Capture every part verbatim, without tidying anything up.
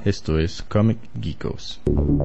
Esto es Comic Geekos.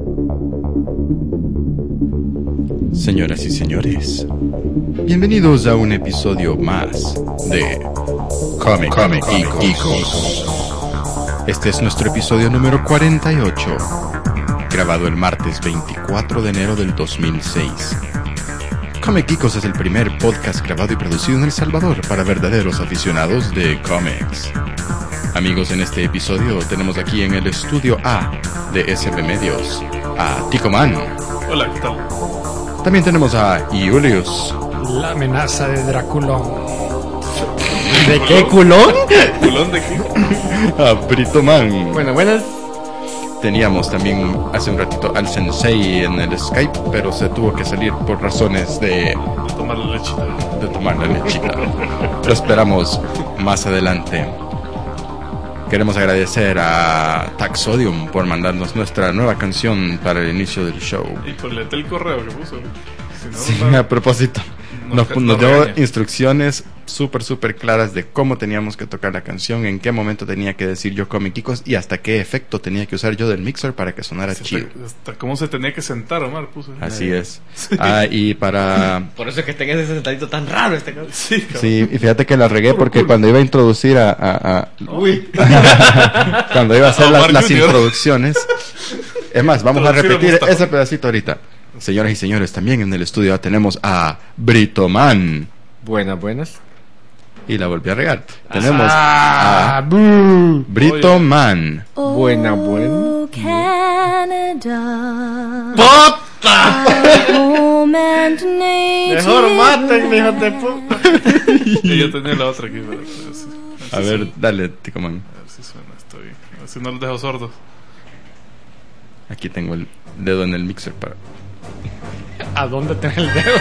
Señoras y señores, bienvenidos a un episodio más de Comic, Comic Geekos. Este es nuestro episodio número cuarenta y ocho, grabado el martes veinticuatro de enero del dos mil seis. Comic Geekos es el primer podcast grabado y producido en El Salvador para verdaderos aficionados de cómics. Amigos, en este episodio tenemos aquí en el estudio A de S B Medios a Ticoman. Hola, ¿qué tal? También tenemos a Julius. La amenaza de Draculón. ¿De qué culón? ¿Culón de qué? A Britoman. Bueno, buenas. Teníamos también hace un ratito al Sensei en el Skype, pero se tuvo que salir por razones de... De tomar la lechita. De tomar la lechita. Lo esperamos más adelante. Queremos agradecer a Taxodium por mandarnos nuestra nueva canción para el inicio del show. Y por leer el correo que puso. Si no, Sí, no, a propósito. Nos- Nos, nos nos dio regaña. instrucciones súper, súper claras de cómo teníamos que tocar la canción, en qué momento tenía que decir yo Comic Geekos y hasta qué efecto tenía que usar yo del mixer para que sonara hasta, chido. hasta cómo se tenía que sentar, Omar puso. Así es. Ah, y para... Por eso es que tenga ese sentadito tan raro este cabrón. Sí, cabrón. Sí, y fíjate que la regué porque cuando iba a introducir a... a- a- Uy. cuando iba a hacer A las, Omar las Junior introducciones. Es más, vamos a Introducir a repetir Mustafa. ese pedacito ahorita. Señoras y señores, también en el estudio tenemos a Britoman. Buenas, buenas. Y la volví a regar. Tenemos Ah, a boo. Britoman. Buena, buena. Canada, ¡Pota! home and native. Mejor maten, hijos de puta. Y yo tenía la otra aquí. Pero, pero sí. A Sí ver, suena. dale, Ticoman. A ver si suena esto bien. A ver si no los dejo sordos. Aquí tengo el dedo en el mixer para... ¿A dónde tenés el dedo?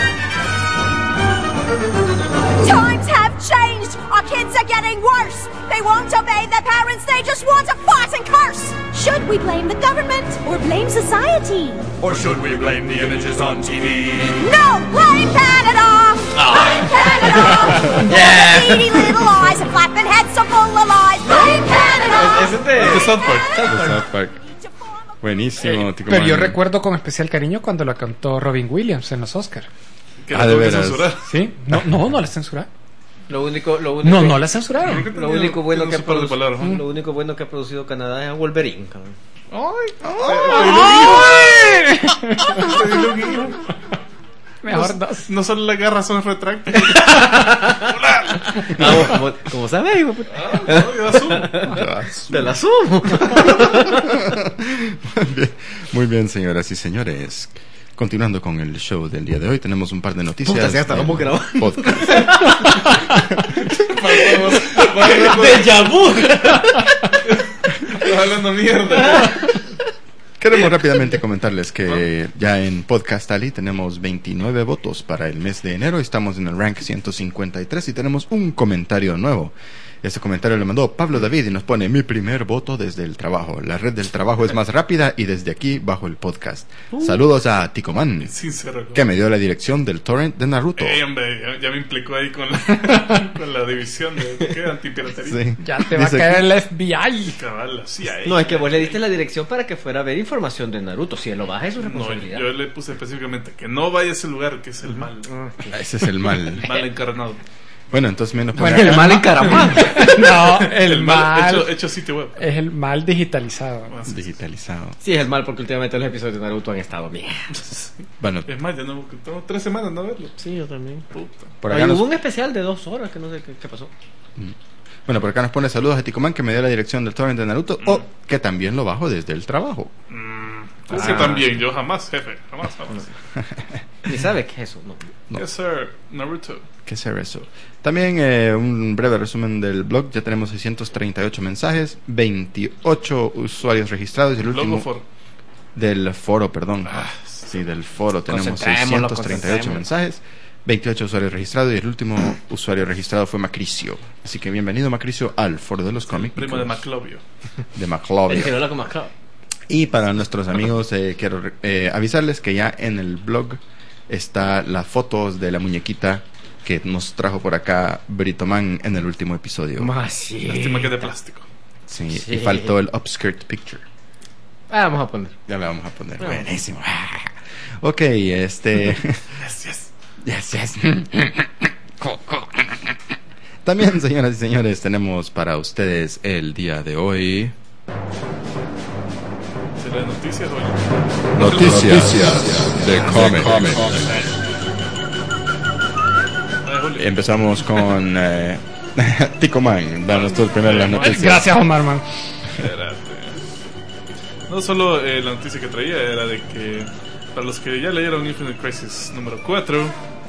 Times have changed. Our kids are getting worse. They won't obey their parents. They just want to fight and curse. Should we blame the government or blame society? Or should we blame the images on T V? No, blame Canada. Blame Canada. Yeah. Beady little eyes and flapping heads so full of lies. Blame Canada. Ese te... Este es South Park. de South Park. Buenísimo, Ticoman. Pero yo recuerdo con especial cariño cuando lo cantó Robin Williams en los Oscars. Que Ah, la de tuve que veras. censurar. ¿Sí? No, no, no la censuraron. Lo único, lo único... No, no la censuraron. Creo que Lo tenía- único bueno tiene que un ha par de producido, palabras, ¿no? lo único bueno que ha producido Canadá es a Wolverine, cabrón. Mejor No, dos. no solo las garras son retráctiles. Ah, como, como sabes, hijo de puta. No, yo asumo. Te la sumo. Bien. Muy bien, señoras y señores. Continuando con el show del día de hoy, tenemos un par de noticias. Puta, si hasta del vamos grabando. podcast. ¡Deja vu! Estás hablando mierda. Queremos rápidamente comentarles que ya en Podcast Ali tenemos veintinueve votos para el mes de enero. Estamos en el rank ciento cincuenta y tres y tenemos un comentario nuevo. Este comentario lo mandó Pablo David y nos pone: mi primer voto desde el trabajo. La red del trabajo es más rápida y desde aquí bajo el podcast. Saludos a Ticoman, Sincero. que me dio la dirección del torrent de Naruto. Ey, hombre, ya, ya me implicó ahí con la, con la división de ¿qué? Antipiratería. Sí. Ya te va a Dice caer aquí- el F B I. Cabal, sí, ahí. No, es que vos le diste la dirección para que fuera a ver información de Naruto. Si él lo baja es su No, responsabilidad. yo le puse específicamente que no vaya a ese lugar, que es el mal. Ese es el mal. Mal encarnado. Bueno, entonces menos Bueno, El mal encaramado. No, el, mal, hecho, hecho sitio web. es el mal digitalizado. Ah, sí, sí. digitalizado. Sí, es el mal porque últimamente los episodios de Naruto han estado bien. Bueno, Es más, ya no, tengo tres semanas no verlo. Sí, yo también. Puta. por Ahí acá nos, hubo un especial de dos horas que no sé qué, qué pasó. bueno, por acá nos pone saludos a Ticoman, que me dio la dirección del torrent de Naruto, o que también lo bajo desde el trabajo. Mm, es que también, yo jamás, jefe, jamás, jamás. Ni sabes qué es eso, no. No. Yes, sir, Naruto. ¿Qué será eso? También eh, un breve resumen del blog. Ya tenemos seiscientos treinta y ocho mensajes, veintiocho usuarios registrados y el Logo último for. del foro, perdón. Ah, sí, del foro tenemos Concentrémonos, seiscientos treinta y ocho concentrémonos. mensajes, veintiocho usuarios registrados y el último usuario registrado fue Macricio. Así que bienvenido, Macricio, al foro de los cómics. Primo de Maclovio. De El McLovin. que no lo más claro. Y para nuestros amigos, eh, quiero eh, avisarles que ya en el blog está las fotos de la muñequita que nos trajo por acá Britoman en el último episodio. Más sí. Lástima que es de plástico. Sí, Sí. y faltó el upskirt picture. Ah, vamos a poner. Ya le vamos a poner. Ah. Buenísimo. Ok, este. Yes, yes. Yes, yes. También, señoras y señores, tenemos para ustedes el día de hoy. ¿Será noticias o Noticias de cómic. Ah, Julio. Empezamos con eh, Tico Man, danos tus primeras las noticias. Gracias, Omar, man. Espérate. No solo eh, la noticia que traía era de que para los que ya leyeron Infinite Crisis número cuatro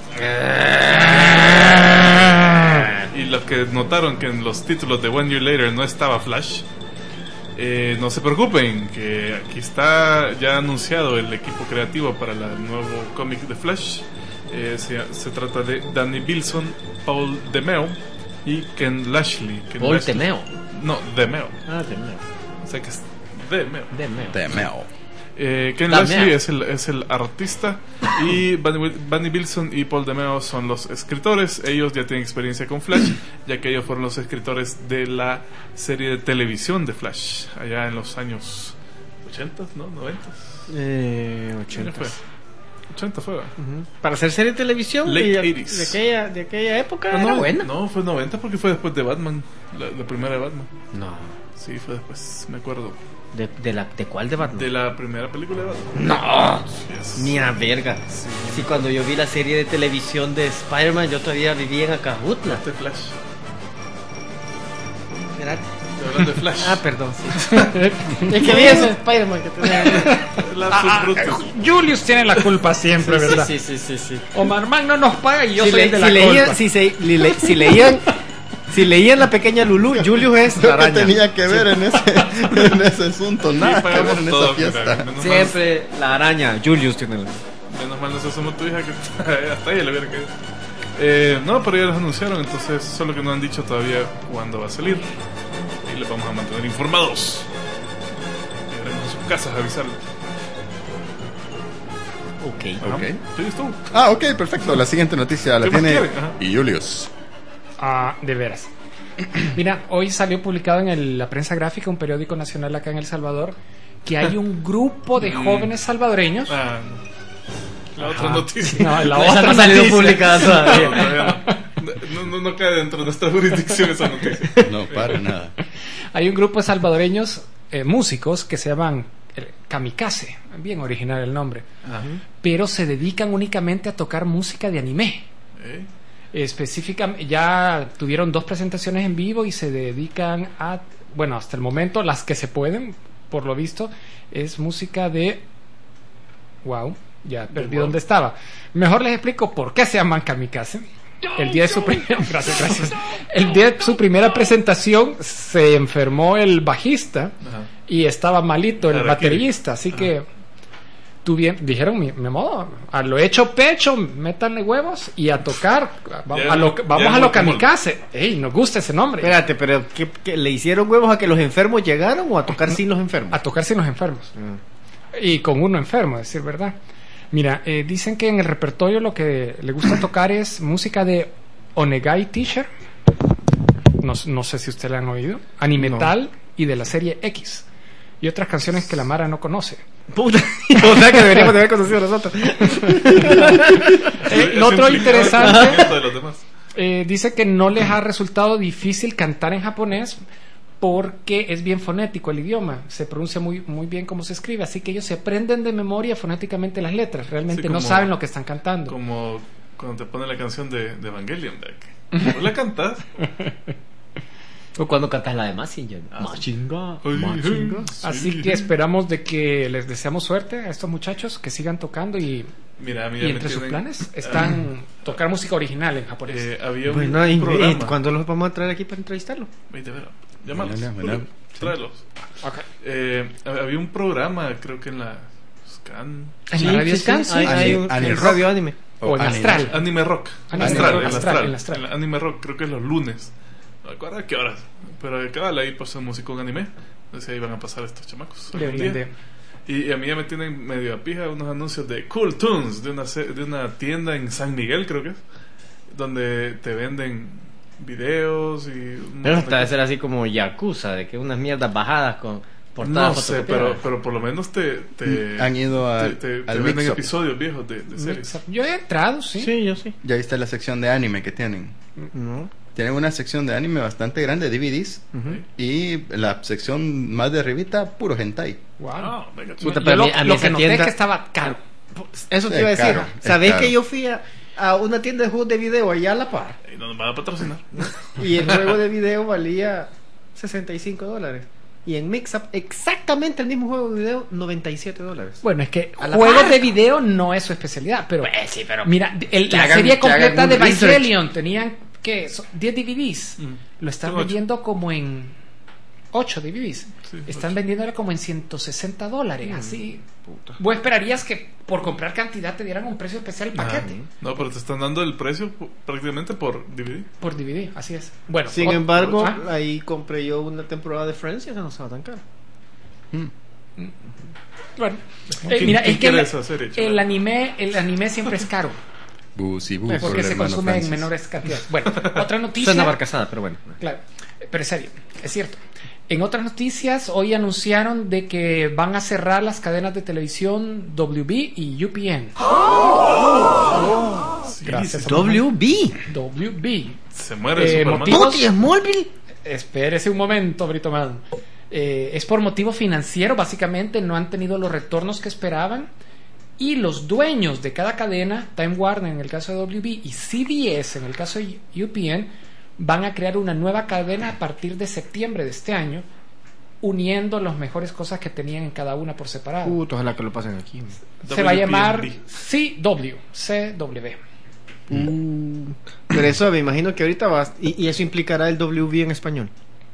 y los que notaron que en los títulos de One Year Later no estaba Flash, eh, no se preocupen, que aquí está ya anunciado el equipo creativo para el nuevo cómic de Flash. Eh, se, se trata de Danny Bilson, Paul DeMeo y Ken Lashley. Ken Paul Lashley. DeMeo. No, DeMeo. Ah, DeMeo. O sea que es DeMeo. DeMeo. Demeo. Eh, Ken Dameo. Lashley es el, es el artista y Bunny, Bunny Bilson y Paul DeMeo son los escritores. Ellos ya tienen experiencia con Flash, ya que ellos fueron los escritores de la serie de televisión de Flash allá en los años ochenta, ¿no? noventa. Eh, ¿Qué ochenta. fue? ochenta fue. ¿verdad? Para hacer serie de televisión Late de, de, eighties. aquella, de aquella época Ah, era no, buena. no, fue noventa porque fue después de Batman, la, la primera de Batman. No. Sí, fue después, me acuerdo. ¿De, de, la, ¿De cuál de Batman? De la primera película de Batman. No. Yes. Ni a verga. Sí. Sí, cuando yo vi la serie de televisión de Spider-Man, yo todavía vivía en Acajutla. Este Flash. Espérate. Estoy hablando de Flash. Ah, perdón, sí. Es que vi ese Spider-Man que tenía. La Ah, subruta. Julius tiene la culpa siempre, ¿verdad? Sí, sí, sí, sí, sí. Omar Man no nos paga y yo Si, soy le- el de la si culpa. leían, si, se- li- le- si leían, si leían la pequeña Lulu, Julius es la Lo que araña. tenía que ver en ese, en ese asunto, Sí, nada que ver pagamos en todo, esa fiesta. mira, menos, Siempre la araña. Julius tiene la. mal, menos mal no somos tu hija que hasta ella le hubiera caído. Eh, no, pero ya los anunciaron, entonces solo que no han dicho todavía cuándo va a salir. Y les vamos a mantener informados. Llegaremos a sus casas a avisarles. Ok. Ok. ¿Sí, estuvo? Ah, ok, perfecto. La siguiente noticia la ¿Qué más tiene quieren? Ajá. y Julius. Ah, de veras. Mira, hoy salió publicado en el- la prensa gráfica, un periódico nacional acá en El Salvador, que hay un grupo de jóvenes salvadoreños. Ah, no. La otra Ajá. noticia. No, la Esa otra no ha salido noticia. publicada No, todavía. todavía no. No, no, no cae dentro de nuestra jurisdicción esa noticia. No, para nada. Hay un grupo de salvadoreños eh, músicos que se llaman eh, Kamikaze, bien original el nombre, pero se dedican únicamente a tocar música de anime. ¿Eh? Específicamente, ya tuvieron dos presentaciones en vivo y se dedican a, bueno, hasta el momento las que se pueden, por lo visto, es música de, wow, ya perdí wow. dónde estaba. Mejor les explico por qué se llaman Kamikaze. El día de su primera, gracias, gracias. El día de su primera presentación se enfermó el bajista Ajá. y estaba malito el Harakiri. baterista, así que tuvieron, dijeron, mi, mi modo, a lo hecho pecho, métanle huevos y a tocar, va- Ya a lo, no- vamos ya a no lo como- kamikaze. Ey, nos gusta ese nombre. Espérate, pero ¿qué, qué, ¿le hicieron huevos a que los enfermos llegaron o a tocar sin los enfermos? A tocar sin los enfermos. Y con uno enfermo, a decir verdad. Mira, eh, dicen que en el repertorio lo que le gusta tocar es música de Onegai Teacher. No, no sé si usted la han oído. Animetal y de la serie X. Y otras canciones que la Mara no conoce. Puta, o sea que deberíamos de haber conocido nosotros. Eh, lo otro Eso implicaba el interesante, conocimiento de los demás. eh, dice que no les ha resultado difícil cantar en japonés porque es bien fonético el idioma, se pronuncia muy muy bien como se escribe, así que ellos se aprenden de memoria fonéticamente las letras, realmente Sí, no como- saben lo que están cantando. Como cuando te ponen la canción de, de Evangelion, de que ¿vos la cantas? O cuando cantas la de Mazinger. Ah, sí. Machinga, Ay, Machinga. sí. Así que esperamos de que les deseamos suerte a estos muchachos, que sigan tocando y, Mira, a mí y ya me entre sus tienen- planes están tocar música original en japonés. Eh, había un Bueno, y, programa. y ¿cuándo los vamos a traer aquí para entrevistarlo? Veinte, vera, llámalos, Bueno, bueno, Julio, sí. tráelos. Ok. Eh, había un programa, creo que en la Scan, En la radio Scan, sí. hay, hay Ani- un Ani el Rock. radio anime. O en Anime. Astral. Anime Rock, Anime Astral, Rock, en Astral, Astral, en Astral. en Anime Rock, creo que es los lunes. No me acuerdo a qué horas, pero de cada ahí pasan música en anime. Entonces ahí van a pasar estos chamacos. algún Deberían día. de- Y, y a mí ya me tienen medio a pija unos anuncios de Cool Tunes, de una, se- de una tienda en San Miguel, creo que es, donde te venden videos y... un Pero montón de hasta de cosas. ser así como Yakuza, de que unas mierdas bajadas con Portada No sé, fotocopiada. pero, pero por lo menos te, te Han ido a- te, te, te al venden mix-up. episodios viejos de, de series. Yo he entrado, sí. Sí, yo sí. Ya viste la sección de anime que tienen. No. Tienen una sección de anime bastante grande, D V Ds. Ujú. Y la sección más de arribita, puro hentai. Wow. Ah, venga, Puta, Yo pero lo, a mí- a mí lo esa que noté tienda- es que estaba caro. Eso te Es iba a decir. caro, es ¿Sabés caro. que yo fui a, a una tienda de juegos de video allá a la par? y no nos van a patrocinar. Y el juego de video valía sesenta y cinco dólares. Y en Mixup, exactamente el mismo juego de video, noventa y siete dólares. Bueno, es que A la juegos par. de video no es su especialidad, pero Pues sí, pero- mira, el- que la hagan- serie que completa hagan de un research. Evangelion tenían que diez D V Ds. Mm. Lo están Son ocho. vendiendo como en ocho D V Ds. Sí, están ocho. vendiéndolo como en ciento sesenta dólares, Mm. así. Puta. Vos esperarías que por comprar cantidad te dieran un precio especial el paquete No, pero te están dando el precio p- prácticamente por D V D. por D V D, así es. Bueno, Sin ot- embargo, ah, ahí compré yo una temporada de Friends y esa no estaba tan cara. bueno, ¿Quién- eh, mira, quién es que quiere el, esa serie, chaval? el anime, el anime siempre es caro Bus y bus. porque por el se hermano consume en Francis. menores cantidades. Bueno, otra noticia. Suena barcazada, pero bueno. Claro, pero es serio, es cierto. En otras noticias, hoy anunciaron de que van a cerrar las cadenas de televisión W B y U P N. Sí, Gracias. sí, W B. W B. se muere Eh, Superman. motivo- Puti, Smallville. Espérese un momento, Brito Man. Eh, es por motivo financiero, básicamente no han tenido los retornos que esperaban. Y los dueños de cada cadena, Time Warner en el caso de W B y C B S en el caso de U P N, van a crear una nueva cadena a partir de septiembre de este año, uniendo las mejores cosas que tenían en cada una por separado. Puto, ojalá que lo pasen aquí. Se va a W P N B. llamar C W, C W. Pero eso me imagino que ahorita vas. Y, y eso implicará el W B en español.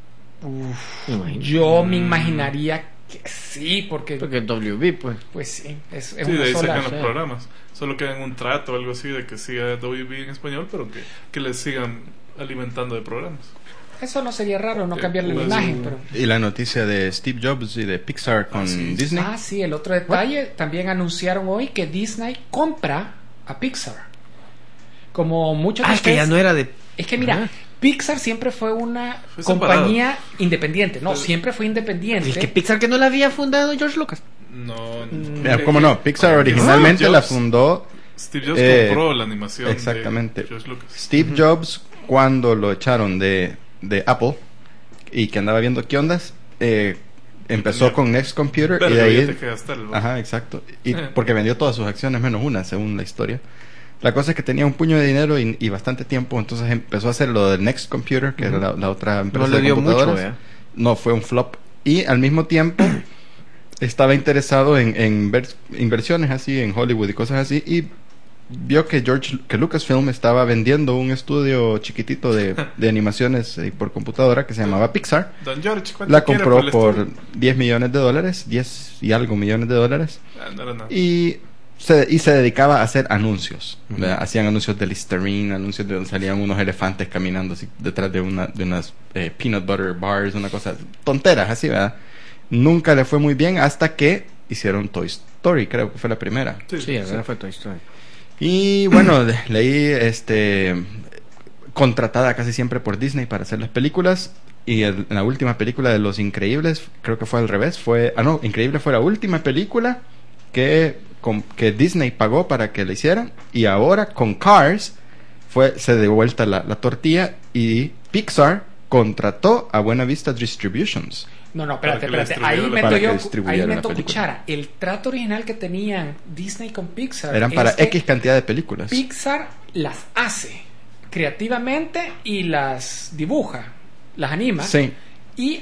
Me imagino. Yo me imaginaría que sí, porque, Porque el W B, pues. pues sí, es, es Sí, de una ahí sola. sacan los sí. programas. Solo quedan un trato o algo así de que siga W B en español, pero que, que les sigan alimentando de programas. Eso no sería raro, no Eh, cambiarle la pues, imagen, mm. pero... Y la noticia de Steve Jobs y de Pixar con sí. Disney. Ah, sí, el otro detalle, también anunciaron hoy que Disney compra a Pixar. Como muchos de Ah, es que ya ustedes- no era de. Es que mira, Ajá. Pixar siempre fue una Fue compañía independiente. No, Fue- siempre fue independiente. El que Pixar que no la había fundado George Lucas. No, Mira, eh, ¿cómo no? Pixar originalmente Steve la Jobs- fundó Steve Jobs eh, compró la animación exactamente. de George Lucas. Steve Jobs cuando lo echaron de, de Apple y que andaba viendo qué ondas, eh, empezó Tenía- con Next Computer Pero y de ya ahí... te quedaste el- Ajá, exacto. Y Eh. porque vendió todas sus acciones menos una, según la historia. La cosa es que tenía un puño de dinero y, y bastante tiempo, entonces empezó a hacer lo del Next Computer, que era la, la otra empresa le de dio mucho, computadoras. ¿eh? No, fue un flop. Y al mismo tiempo estaba interesado en, en ver- inversiones así en Hollywood y cosas así, y vio que George que Lucasfilm estaba vendiendo un estudio chiquitito de, de animaciones eh, por computadora que se llamaba Pixar. Don George, ¿cuánto La quiere compró el por estudio? diez millones de dólares, diez y algo millones de dólares, Ah, no era nada. y se, y se dedicaba a hacer anuncios. ¿Verdad? Hacían anuncios de Listerine, anuncios de donde salían unos elefantes caminando así detrás de, una, de unas eh, peanut butter bars, una cosa, tonteras así, ¿verdad? Nunca le fue muy bien hasta que hicieron Toy Story, creo que fue la primera. Sí, Sí, ahora fue Toy Story. Y bueno, de- leí este contratada casi siempre por Disney para hacer las películas. Y el- la última película de Los Increíbles, creo que fue al revés. Fue, ah, no, Increíble fue la última película que, con- que Disney pagó para que la hicieran. Y ahora con Cars fue, se dio vuelta la, la tortilla y Pixar contrató a Buena Vista Distributions. No, no, Para espérate, que la espérate. Ahí distribuyera. meto Para que yo, distribuyera ahí la meto película. cuchara. El trato original que tenían Disney con Pixar Eran es para que X cantidad de películas. Pixar las hace creativamente y las dibuja, las anima. Sí. Y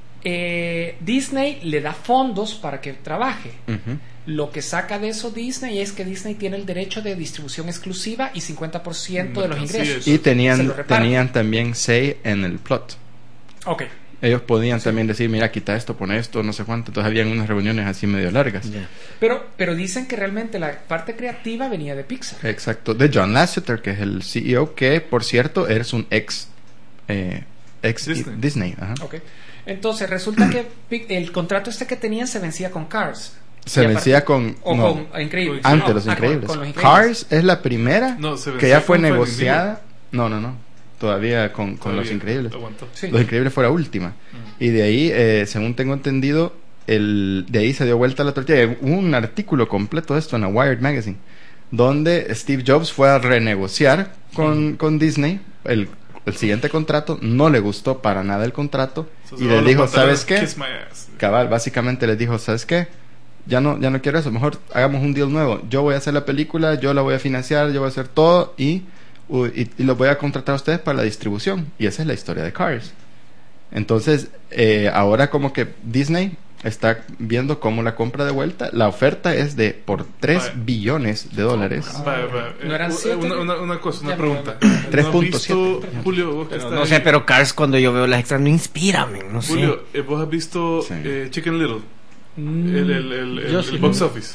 eh, Disney le da fondos para que trabaje. Ujú. Lo que saca de eso Disney es que Disney tiene el derecho de distribución exclusiva y cincuenta por ciento de los Mercancías. ingresos. Y Se tenían, lo reparten. tenían también say en el plot. Ok. Ellos podían también decir, mira, quita esto, pone esto, no sé cuánto. Entonces habían unas reuniones así medio largas. Pero, pero dicen que realmente la parte creativa venía de Pixar. Exacto. De John Lasseter, que es el C E O, que por cierto eres un ex, eh, ex Disney. Disney. Ajá. Ok. Entonces resulta que Pi- el contrato este que tenían se vencía con Cars. Se Y a vencía partir- con... O no, con Increíbles. antes No, Los ah, con- Increíbles. con Los Increíbles. Cars es la primera No, se que vencía ya fue con Finding negociada. No, no, no. todavía con, con Todavía Los Increíbles. aguantó. Sí. Los Increíbles fue la última. Y de ahí, eh, según tengo entendido, el, de ahí se dio vuelta la tortilla. Hubo un artículo completo de esto en la Wired Magazine, donde Steve Jobs fue a renegociar con, con Disney el, el siguiente contrato. No le gustó para nada el contrato. Esos Y son les los dijo, pantalones, ¿sabes qué? kiss my ass. Cabal, básicamente les dijo, ¿sabes qué? Ya no, ya no quiero eso, mejor hagamos un deal nuevo. Yo voy a hacer la película, yo la voy a financiar, yo voy a hacer todo y, u- y, y los voy a contratar a ustedes para la distribución. Y esa es la historia de Cars. Entonces, eh, ahora como que Disney está viendo cómo la compra de vuelta. La oferta es de por tres Vale. billones de dólares. Va, va, ¿No eran eh, siete? una, una, una cosa, una Ya, pregunta. tres ¿No has punto visto, siete. Julio, vos que Pero estás no sé, ahí? pero Cars cuando yo veo las extras no inspira, men, no sé. Julio, eh, ¿vos has visto Sí. eh, Chicken Little? Mm, El, el, el, el, Yo el sí. box office.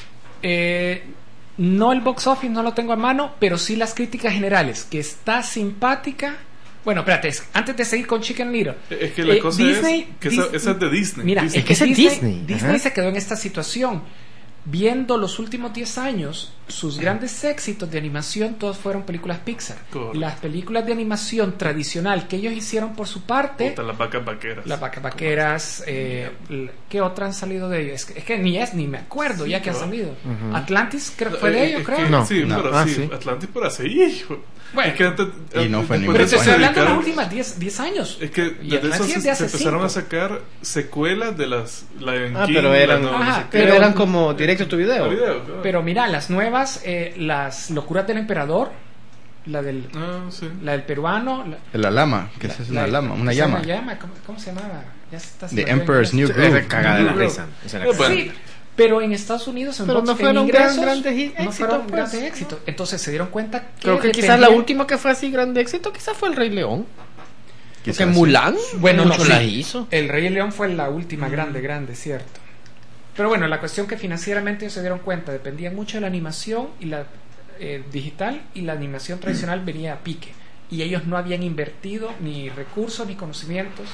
eh, no el box office, no lo tengo a mano, pero sí las críticas generales, que está simpática. Bueno, espérate, es- antes de seguir con Chicken Little. Es que la eh, cosa Disney, es que esa, Dis- esa es de Disney. Mira, Disney. es que ese es Disney, Disney. Disney Ajá. se quedó en esta situación. Viendo los últimos diez años, sus grandes éxitos de animación todos fueron películas Pixar. Correcto. Las películas de animación tradicional que ellos hicieron por su parte, Puta, las vacas vaqueras. las vacas vaqueras, eh, l- ¿qué otras han salido de ellos? Es que, es que ni es ni me acuerdo ya que han ¿no? salido. Atlantis creo, fue de Eh, ellos, es creo. que- No. Sí, No. pero Ah, sí, sí. Atlantis por hace. Hijo. Bueno. Es que antes, Y no fue después ningún de Pero te eso estoy se hablando de los dedicaron- últimos diez años. Es que Y desde Atlantis eso es se, de se hace empezaron cinco. a sacar secuelas de las Lion Ah, King. pero eran- las no- no Ajá, sé qué. Pero Pero- eran como directo a tu video. A video, claro. Pero mira, las nuevas, eh, las locuras del emperador, la del, Ah, sí. la del peruano, la, La lama, que esa es una la- lama, una ¿qué se llama. llama? llama? ¿Cómo, cómo se llamaba? Ya se está The se me olvidó Emperor's en New inglés. Groove. Cagada de la No, risa. Esa es la Eh, cagada. bueno. Sí, pero en Estados Unidos en Pero box- no en fueron gran- ingresos, grandes hi- no éxitos, fueron pues. grandes éxitos. Entonces se dieron cuenta que Creo que quizás la dependían- última que fue así grande éxito quizás fue El Rey León. Quizás Porque sí. Mulan, Bueno, no, mucho sí. las hizo. El Rey León fue la última grande, grande, cierto. Pero bueno, la cuestión que financieramente ellos se dieron cuenta, dependían mucho de la animación y la eh, digital, y la animación tradicional venía a pique. Y ellos no habían invertido ni recursos ni conocimientos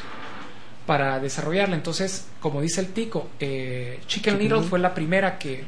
para desarrollarla. Entonces, como dice el Tico, eh, Chicken Little fue la primera que,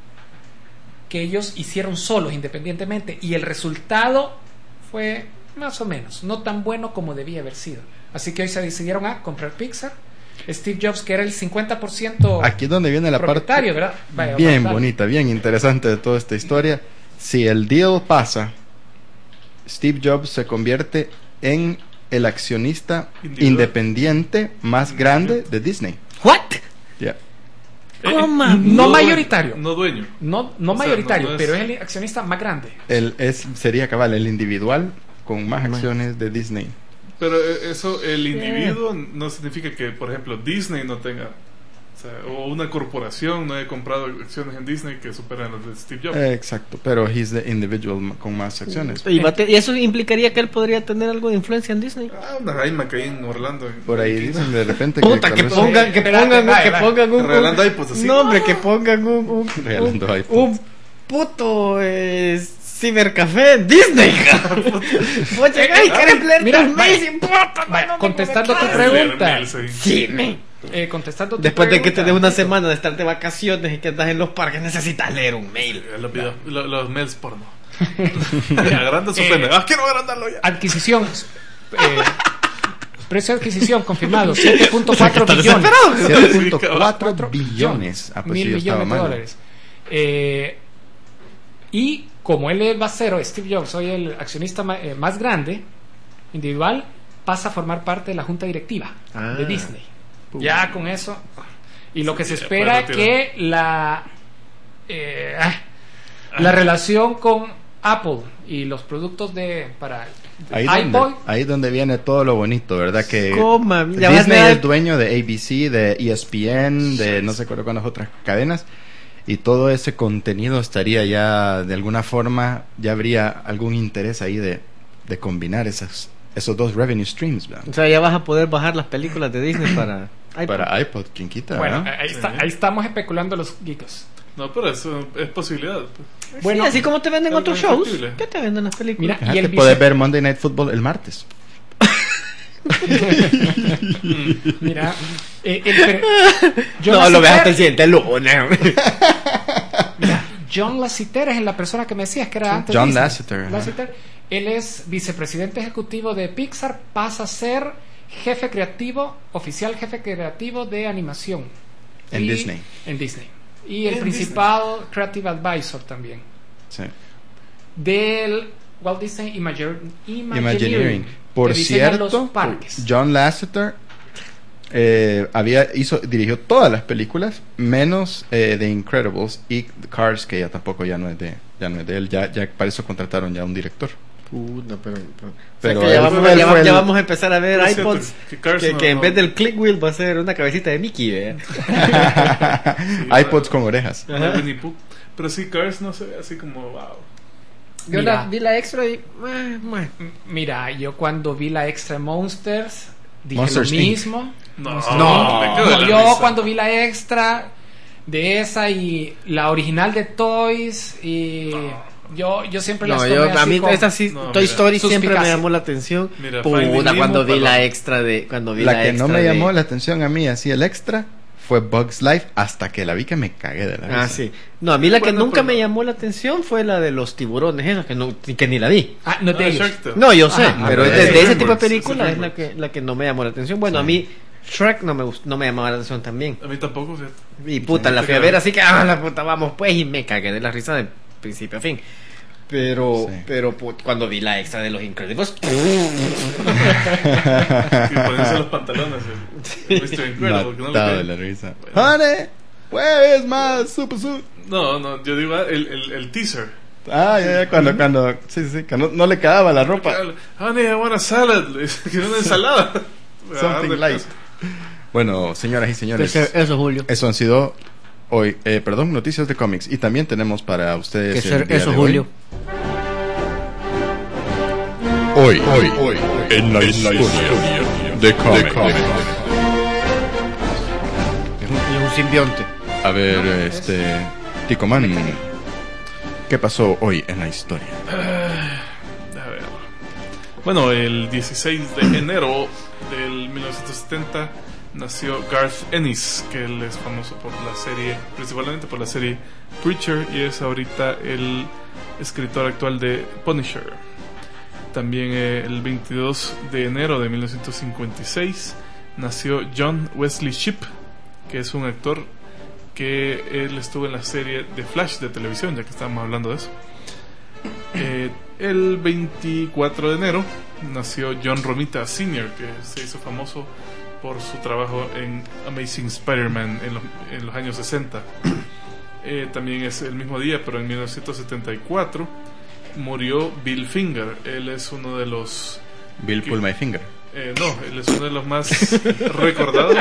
que ellos hicieron solos, independientemente, y el resultado fue más o menos, no tan bueno como debía haber sido. Así que hoy se decidieron a comprar Pixar. Steve Jobs, que era el cincuenta por ciento Aquí es donde viene la parte propietario, ¿verdad? Vaya, bien vamos a- bonita, bien interesante de toda esta historia. Si el deal pasa, Steve Jobs se convierte en el accionista Individual. independiente más grande de Disney. ¿What? Ya. ¿Cómo? No dueño, mayoritario. No dueño. No, no O sea, mayoritario, no- no es- pero es el accionista más grande. Él es, sería cabal el individual con más acciones de Disney. Pero eh, eso, el individuo no significa que, por ejemplo, Disney no tenga. O sea, o una corporación no haya comprado acciones en Disney que superan las de Steve Jobs. Eh, exacto, pero he's the individual ma- con más acciones. Y, va a te- y eso implicaría que él podría tener algo de influencia en Disney. Ah, una Raima que hay en Orlando. en- Por ahí en- dicen de repente Puta, que tal vez- pongan, que Espérate, pongan, vaya, que vaya. pongan un, Regalando un- iPods así. no hombre, que pongan un, un, Regalando un, iPods. un puto eh, cibercafé en Disney. Vos llegás y querés leer Mira, tus mails y puta, Vaya, no me contestando tu conectas. pregunta. Sí. Sí, me. Eh, contestando tu Después de que pregunta, te des una Tico. semana de estar de vacaciones y que andas en los parques, necesitas leer un mail. Los, videos- lo- los mails porno. Agranda su eh, pene. Ah, quiero agrandarlo ya. Adquisición. eh, precio de adquisición confirmado: siete punto cuatro billones. siete punto Sí, cuatro cuatro billones. Ah, pues mil sí, yo estaba millones de mal. dólares. Eh, y como él es basero, Steve Jobs, soy el accionista ma- eh, más grande, individual, pasa a formar parte de la junta directiva Ah. de Disney. Ya con eso. Y lo que se Sí, espera bueno, que la eh, ah, la relación con Apple y los productos de para Ahí iPod, donde, ahí donde viene todo lo bonito, ¿verdad? Que Coma, ya vas a Disney dar- es dueño de A B C, de E S P N, de no sé cuántas otras cadenas, y todo ese contenido estaría ya, de alguna forma, ya habría algún interés ahí de, de combinar esas, esos dos revenue streams, ¿verdad? O sea, ya vas a poder bajar las películas de Disney para iPod. Para iPod, ¿quién quita? bueno, ¿verdad? ahí, está- ahí estamos especulando los geekos. No, pero eso es posibilidad. pues. Bueno, Sí, así como te venden es otros muy shows, factible. ¿qué te venden las películas? Mira, Ajá, y el que puedes vice- ver Monday Night Football el martes. Mira, eh, el per- yo no, nací lo veas per- hasta el siguiente lunes. Mira, John Lasseter es la persona que me decías que era antes John Disney. Lasseter, ajá. Lasseter. Él es vicepresidente ejecutivo de Pixar, pasa a ser jefe creativo, oficial jefe creativo de animación. En Y- Disney. En Disney. Y el En principal creative advisor también. Sí. Del Walt Disney Imager- Imagineering. Imagineering. Por que diseña cierto, los parques. John Lasseter eh, había hizo dirigió todas las películas menos eh, The Incredibles y Cars, que ya tampoco ya no es de ya no es de él, ya ya para eso contrataron ya un director. Puta, pero, pero, Pero o sea que ya, él vamos, fue- ya, él va- fue ya el- vamos a empezar a ver Es cierto, iPods que Cars que, no- que en no- vez del click wheel va a ser una cabecita de Mickey, ¿eh? iPods con orejas. Una Winnie Pooh. Pero sí, Cars no se ve así como wow. Yo Mira. la, vi la extra y... eh, meh. M- Mira, yo cuando vi la extra Monsters dije Monsters, lo Incorporated. mismo. No, No, me quedo de no, la yo risa. cuando vi la extra de esa y la original de Toys y yo yo siempre las No, tomé yo, así a mí con- esta sí, No, Toy mira. Story siempre me Suspicacia. llamó la atención. Mira, Finding Puta, Nemo, cuando vi perdón. la extra de... Cuando vi la, La que no extra me de- llamó la atención a mí, así el extra, fue Bugs Life, hasta que la vi que me cagué de la risa. Ah, sí. No, a mí la que Bueno, nunca pero- me llamó la atención fue la de los tiburones, esa que, no, que ni la vi. Ah, no te Ah, ellos. Shark Tale. No, yo sé, Ajá. pero Ah, de, de es ese tipo de DreamWorks, películas es es la que, la que no me llamó la atención. Bueno, Sí. a mí Shrek no me gust- no me llamaba la atención también. A mí tampoco, fíjate. Y puta, la fui a ver así que, ah, la puta, vamos pues, y me cagué de la risa de principio a fin. Pero, Sí. pero put- cuando vi la extra de los Incredibles, Y ponerse los pantalones. El mister Incredible, que no le Matado cae. de la risa. Bueno. Honey, jueves más, super suit. No, no, yo digo ah, el, el, el teaser. Ah, ya, ya, cuando, cuando, sí, sí, que no, no le quedaba la ropa. Honey, I want a salad. Le dice, quiero una ensalada. Something Ah, light. Bueno, señoras y señores, eso, Julio. eso han sido hoy, eh, perdón, noticias de cómics. Y también tenemos para ustedes Que el ser día eso, de Julio. Hoy, hoy, hoy, en la historia de cómics. Y un simbionte. A ver, este, Ticoman, ¿qué pasó hoy en la historia? A ver. Bueno, el dieciséis de enero del mil novecientos setenta nació Garth Ennis, que él es famoso por la serie, principalmente por la serie Preacher, y es ahorita el escritor actual de Punisher. También eh, el veintidós de enero de mil novecientos cincuenta y seis nació John Wesley Shipp, que es un actor que él estuvo en la serie The Flash de televisión, ya que estábamos hablando de eso. Eh, el veinticuatro de enero nació John Romita senior, que se hizo famoso por su trabajo en Amazing Spider-Man en los, en los años sesenta. Eh, también es el mismo día, pero en mil novecientos setenta y cuatro murió Bill Finger. Él es uno de los... Bill Pull My Finger. Eh, no, él es uno de los más recordados.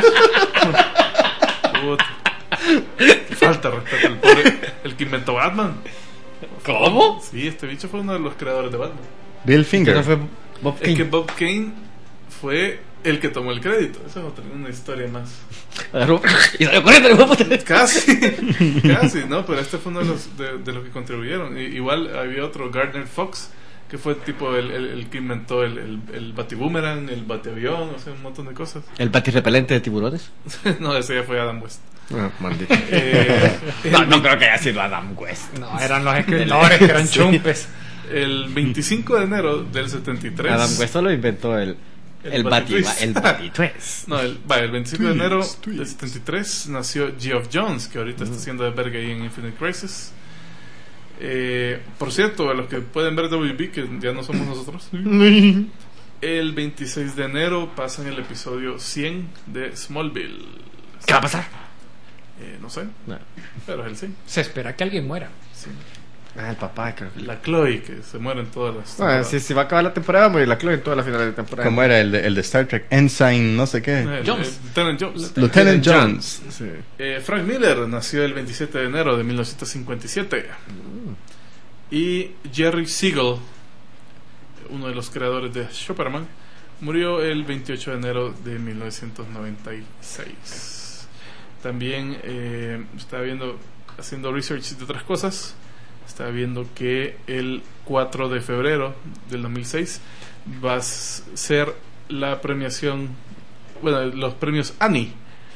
Puta. Qué falta de respeto al pobre, el que inventó Batman. ¿Cómo? Sí, este bicho fue uno de los creadores de Batman. Bill Que Finger. no fue Bob Es que King. Bob Kane fue el que tomó el crédito. Esa es otra, una historia más. Agarró y salió corriendo, le fue a puta. Casi, casi, ¿no? Pero este fue uno de los, de, de los que contribuyeron. Y, igual había otro, Gardner Fox, que fue tipo el, el, el que inventó el, el, el batiboomerang, el batiavión, o sea, un montón de cosas. ¿El batirrepelente de tiburones? No, ese ya fue Adam West. Ah, maldito. Eh, No, no creo que haya sido Adam West. No, eran los escritores que eran Sí. chumpes. el veinticinco de enero del setenta y tres. Adam West solo inventó el El el bati batitwist. el batitwist. No, el, vaya, el veinticinco de enero Twist, del twist. setenta y tres nació Geoff Jones, que ahorita está haciendo de verga ahí en Infinite Crisis. Eh, por cierto, a los que pueden ver W B, que ya no somos nosotros, el veintiséis de enero pasan el episodio cien de Smallville. ¿Qué va a pasar? Eh, no sé, No. pero es el cien. Se espera que alguien muera. Sí. Ah, el papá, creo que. La Chloe, que se muere en todas las. Ah, temporadas. si, si va a acabar la temporada, morir la Chloe en todas las finales de temporada. ¿Cómo era el de, el de Star Trek? Ensign, no sé qué. El- Jones. el Lieutenant Jones. Lieutenant Jones. Sí. Eh, Frank Miller nació el veintisiete de enero de mil novecientos cincuenta y siete. Y Jerry Siegel, uno de los creadores de Superman, murió el veintiocho de enero de mil novecientos noventa y seis. También eh, estaba viendo, haciendo research de otras cosas, estaba viendo que el cuatro de febrero del dos mil seis va a ser la premiación, bueno, los premios Annie,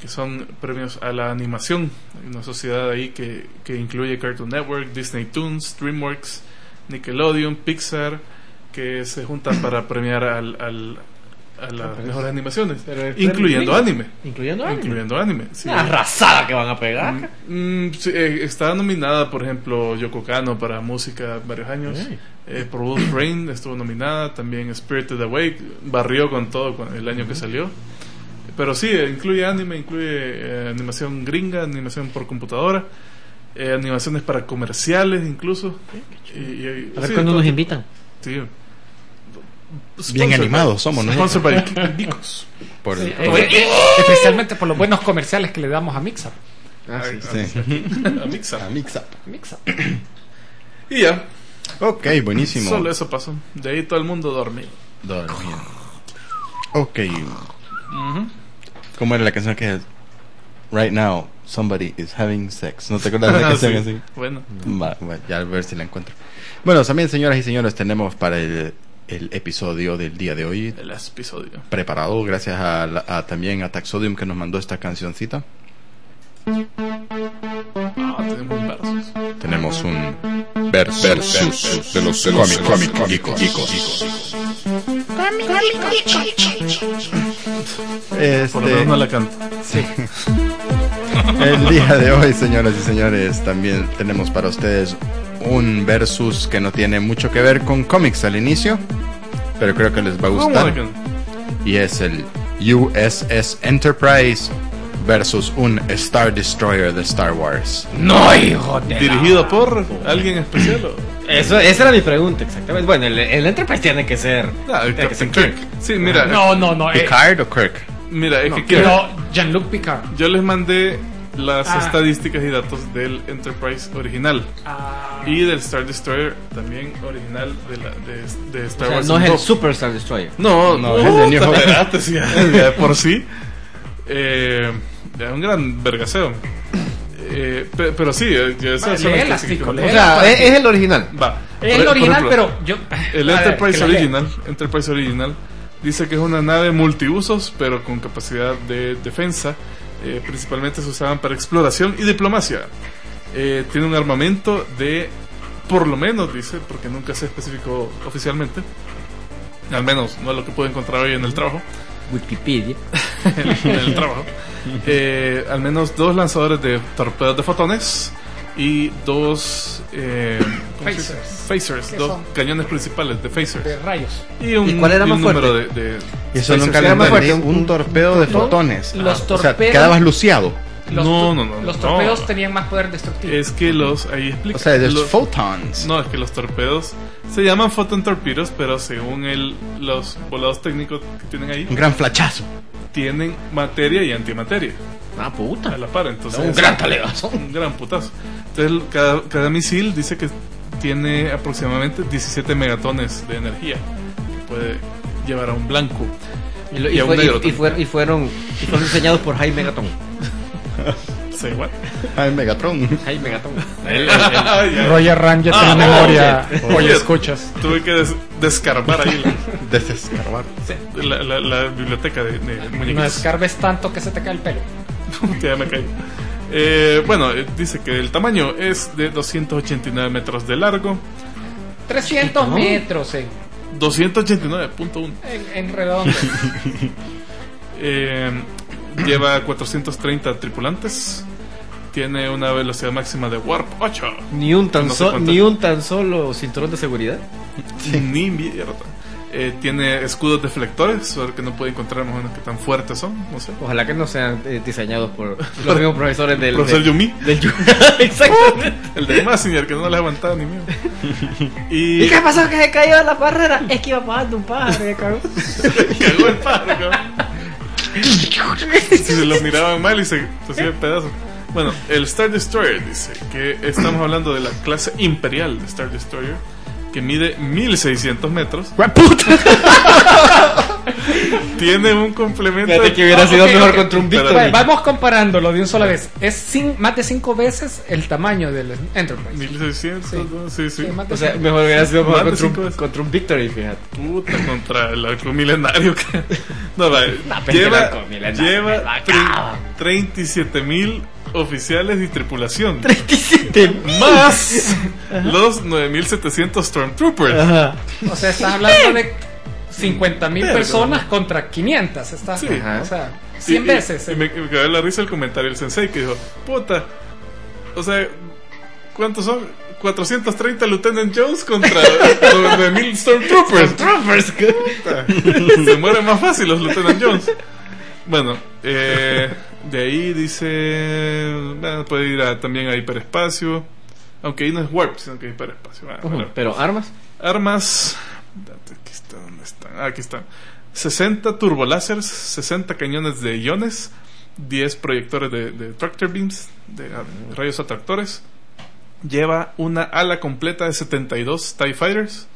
que son premios a la animación. Hay una sociedad ahí que, que incluye Cartoon Network, Disney Toons, DreamWorks, Nickelodeon, Pixar, que se juntan para premiar al, al, a las mejores animaciones, incluyendo anime. Incluyendo anime. Incluyendo anime. Sí. Una arrasada que van a pegar. Mm, sí, eh, está nominada, por ejemplo, Yoko Kanno para música varios años. Sí. Eh, por Wolf Rain estuvo nominada. También Spirited Away barrió con todo con el año uh-huh. que salió. Pero sí, eh, incluye anime, incluye eh, animación gringa, animación por computadora, eh, animaciones para comerciales incluso. Y, y, a ver sí, cuándo todo, nos invitan. Sí. Bien animados somos, ¿no? Sponsor by Geekos. Por Sí, el- eh, eh, especialmente por los buenos comerciales que le damos a Mixup. Ah, sí. Sí. A Mixup. A Mix Up. Mixup. Y ya, Ok, buenísimo. solo eso pasó. De ahí todo el mundo dormido. Dormido. Ok. ¿Cómo era la canción que Right now, somebody is having sex? ¿No te acuerdas de la canción Sí. así? Bueno, Va, va, ya a ver si la encuentro. Bueno, también, señoras y señores, tenemos para el, el episodio del día de hoy el episodio. preparado, gracias a, la- a también a Taxodium que nos mandó esta cancioncita. Ah, tenemos versos. Tenemos un versus, versus de los cómic, cómic, geekos. Por lo menos no Este, la canto. el día de hoy, señoras y señores, también tenemos para ustedes un versus que no tiene mucho que ver con cómics al inicio, pero creo que les va a ¿Cómo gustar. la canto? Y es el U S S Enterprise versus un Star Destroyer de Star Wars. No, hijo de. ¿Dirigido por alguien especial? O? Eso, esa era mi pregunta, exactamente. Bueno, el, el Enterprise tiene que ser. Ah, el tiene que ser Captain Kirk. Sí, mira. No, no, no. eh, ¿Picard o Kirk? Mira, es no, que quiero- no, Jean-Luc Picard. yo les mandé las Ah. estadísticas y datos del Enterprise original Ah, y del Star Destroyer también original de, la, de, de Star O sea, Wars. no es el dos. Super Star Destroyer. No, No, no, es el de New Hope. espérate, sí, ya de por sí. Eh, es un gran vergaseo. Eh, pe- pero sí, eh, yo- esas Vale, son las léelas, que- que- Tico, que- O léelas. sea, es, es el original. Va. es Por- el por original, ejemplo, pero yo. el a ver, Enterprise que la lea. original, Enterprise original dice que es una nave multiusos, pero con capacidad de defensa. Eh, principalmente se usaban para exploración y diplomacia. Eh, tiene un armamento de, por lo menos, dice, porque nunca se especificó oficialmente. Al menos no es lo que pude encontrar hoy en el trabajo. Wikipedia. en el trabajo. Eh, al menos dos lanzadores de torpedos de fotones y dos eh, ¿cómo se dice? Phasers. Phasers, ¿Qué dos son? cañones principales de phasers. De rayos. Y, un, ¿Y cuál era y más un fuerte? número de, de Y eso phasers. nunca era lo más entendí. fuerte, un- Un torpedo de ¿Protón? fotones. Los Ah, o sea, torpedos- quedabas luciado. Los No, to- no, no, Los no. torpedos tenían más poder destructivo. Es que los, ahí explica. O sea, de los, photons. no, es que los torpedos se llaman photon torpedos, pero según el, los volados técnicos que tienen ahí, Un gran flachazo. tienen materia y antimateria Ah, puta. a la par. Entonces, Un gran talegazo. un gran putazo. Entonces, cada, cada misil dice que tiene aproximadamente diecisiete megatones de energía que puede llevar a un blanco. Y, lo- Y y a un fue- negro y- y también. fueron, y, fueron, y fueron diseñados por Jaime Megaton. Say what? Ah, el Megatron. Jaime Megaton. Ya. Roger Ranger Ah, tiene oh, memoria. oye. Oye, escuchas. Tuve que des- descarbar ahí Desescarbar. la, la, la- la biblioteca de, de No muñequitos. escarbes tanto que se te cae el pelo. Que ya me caí. Eh, bueno, eh, dice que el tamaño es de doscientos ochenta y nueve metros de largo, trescientos metros en, doscientos ochenta y nueve punto uno. en, en redondo. Eh, lleva cuatrocientos treinta tripulantes. Tiene una velocidad máxima de Warp ocho. Ni un tan, No sé so- cuánto. ni un tan solo cinturón de seguridad. Ni mierda. Eh, tiene escudos deflectores, solo que no puede encontrar más o menos qué tan fuertes son. No sé. Ojalá que no sean eh, diseñados por los mismos profesores del. Profesor del- Yumi, del Yu- Exactamente. el de Massinger, que no le aguantaba ni miedo. Y, ¿Y qué pasó? Que se cayó de la barrera. Es que iba pasando un pájaro y se cagó. cagó el pájaro, cabrón. Si se lo miraban mal y se, se hacía pedazos. Bueno, el Star Destroyer dice que estamos hablando de la clase imperial de Star Destroyer, que mide mil seiscientos metros. Tiene un complemento. Fíjate que hubiera Ah, sido ok, mejor ok. contra un Pero- Victory. Bueno, vamos comparándolo de un sola vez. Es cin- más de cinco veces el tamaño del Enterprise. mil seiscientos, Sí. ¿no? Sí, sí. Sí, más de O sea, cinco. mejor hubiera sido mejor Más de contra cinco un, veces. contra un Victory, fíjate. Puta, contra el arco milenario. que- No, va, pero el lleva, arco milenario me lleva la tre- acaba. treinta y siete mil oficiales y tripulación. treinta y siete Más los nueve mil setecientos Stormtroopers. Ajá. O sea, estás hablando de cincuenta mil Verga. personas contra quinientas. Estás, Sí. o sea, cien Y- veces. Y, y me, me quedó la risa el comentario del sensei que dijo: Puta, o sea, ¿cuántos son? cuatrocientos treinta Lieutenant Jones contra nueve mil Stormtroopers. Stormtroopers. Puta, se mueren más fácil los Lieutenant Jones. Bueno, eh, de ahí dice: bueno, puede ir a- también a hiperespacio. Aunque ahí no es warp, sino que es hiperespacio. Bueno, bueno. Pero armas. Armas. Date, aquí está, ¿dónde están? Ah, aquí están. sesenta turbolásers, sesenta cañones de iones, diez proyectores de, de tractor beams, de, de rayos atractores. Lleva una ala completa de setenta y dos TIE Fighters.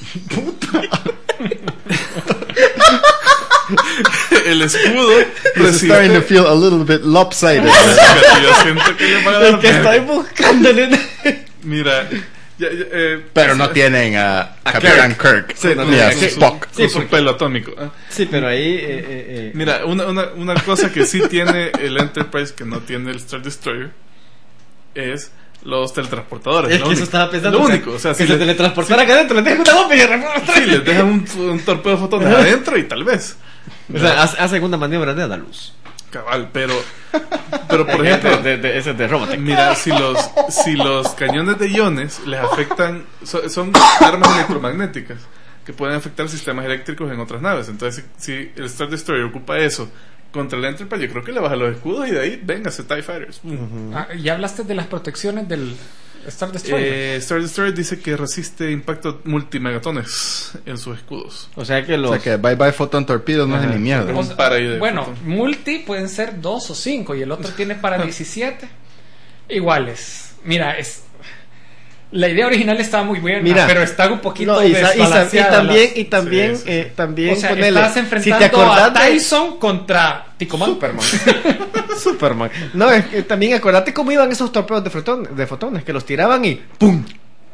El escudo It's recibe. starting to feel a little bit lopsided. Yo siento que le van a dar El que verga. estoy buscando, nena. Mira, ya, ya, eh, Pero no tienen a Capitán Kirk, Sí, no ni a tienen. Spock. con Sí, su porque- pelo atómico. ¿eh? Sí, pero ahí. Eh, eh, eh. Mira, una, una, una cosa que sí tiene el Enterprise que no tiene el Star Destroyer es los teletransportadores. Es lo que único. eso estaba pensando. Lo o sea, único, o sea, que si se le, teletransportara acá adentro, le dejan una bomba y se si les dejan un, un torpedo de fotones adentro y tal vez. O sea, hace, hace una maniobra de Andaluz. Cabal, pero, pero por ejemplo, de, de, ese es de Robotech. mira, si los, si los cañones de iones les afectan, so- son armas electromagnéticas que pueden afectar sistemas eléctricos en otras naves. Entonces, si, si el Star Destroyer ocupa eso contra el Enterprise, yo creo que le baja los escudos y de ahí, véngase TIE Fighters. Boom. Ah, ya hablaste de las protecciones del Star Destroyer. Eh, Star Destroyer dice que resiste impactos multimegatones en sus escudos. O sea que los. O sea que bye bye Photon Torpedos no es ni mierda. Un par ahí de bueno, fotón. multi pueden ser dos o cinco y el otro tiene para diecisiete. Iguales. Mira, es la idea original estaba muy buena, Mira. pero está un poquito No, y, sa- y sa- y desbalanceada también, las- y también, Sí, sí, sí. eh, también o sea, ponele, estás si enfrentando te acordás a de- Tyson contra Ticomán. Superman. Superman. No, es que también acordate cómo iban esos torpedos de, fotón, de fotones, que los tiraban y ¡pum!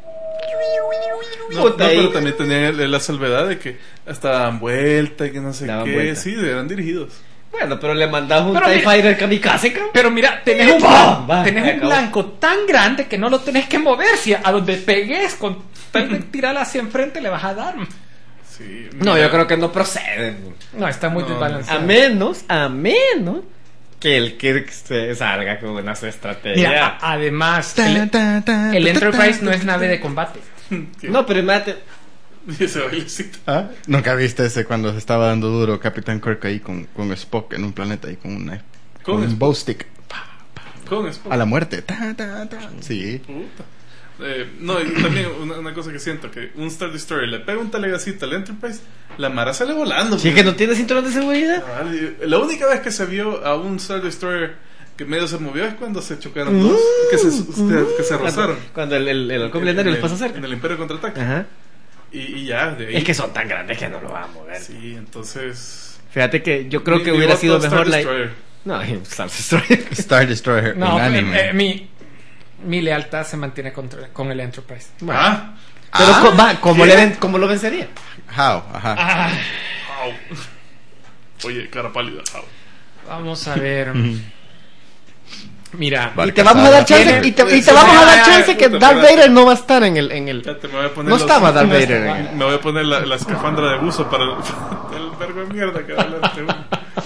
No, no, Puta, pero ahí. también tenían la salvedad de que hasta daban vuelta y que no sé Daban qué. vuelta. Sí, eran dirigidos. Bueno, pero le mandas un Pero TIE mira- Fighter kamikaze, cabrón. Pero mira, tenés un, ¡Pum! blan- Va, tenés ahí un acabó. blanco tan grande que no lo tenés que mover. Si a donde pegues con tal de tirarla hacia enfrente le vas a dar. Sí, No, mira, yo creo que no proceden. No, está muy No, A desbalanceado. menos, a menos que el Kirk se salga con una estrategia. Mira, a- además, el, el Enterprise no es nave de combate. No, pero imagínate. Y ese bailecito. ¿Ah? ¿Nunca viste ese cuando se estaba dando duro Capitán Kirk ahí con, con Spock en un planeta ahí con una Con con un Spock. bow stick Con Spock. a la muerte? Ta, ta, ta. Sí. Puta. Eh, no, y también una, una cosa que siento, que un Star Destroyer le pega un talegacito al Enterprise, la Mara sale volando. Si es que no tiene cinturón de seguridad. Cabal, y la única vez que se vio a un Star Destroyer que medio se movió es cuando se chocaron dos, que se, que, que se rozaron. Cuando, cuando el, el, el halcón milenario En les pasa el- cerca. En el Imperio Contraataca. Ajá. Y, y ya, de ahí. Es que son tan grandes que no lo van a mover. Sí, entonces. Fíjate que yo creo Mi- que mi hubiera voto sido Star mejor la. Destroyer. No, Star Destroyer. Star Destroyer, No, un eh, anime. eh, mi, mi lealtad se mantiene contra, con el Enterprise. Ah, Pero, Ah, co- va, ¿cómo, ¿qué? le ven- ¿cómo lo vencería? How, ajá. Ah, au. Oye, cara pálida. au. vamos a ver. Mira, Vale. Y te vamos a dar chance, Tiene- y te, y te Sí, vamos a sí, dar sí, chance sí, que puta, Darth espérate. Vader no va a estar en el, en el. Espérate, me voy a poner No los- estaba Darth no Vader. estaba. en el- Me voy a poner la, la escafandra de buzo para el, el vergo de mierda que va a hablar este uno.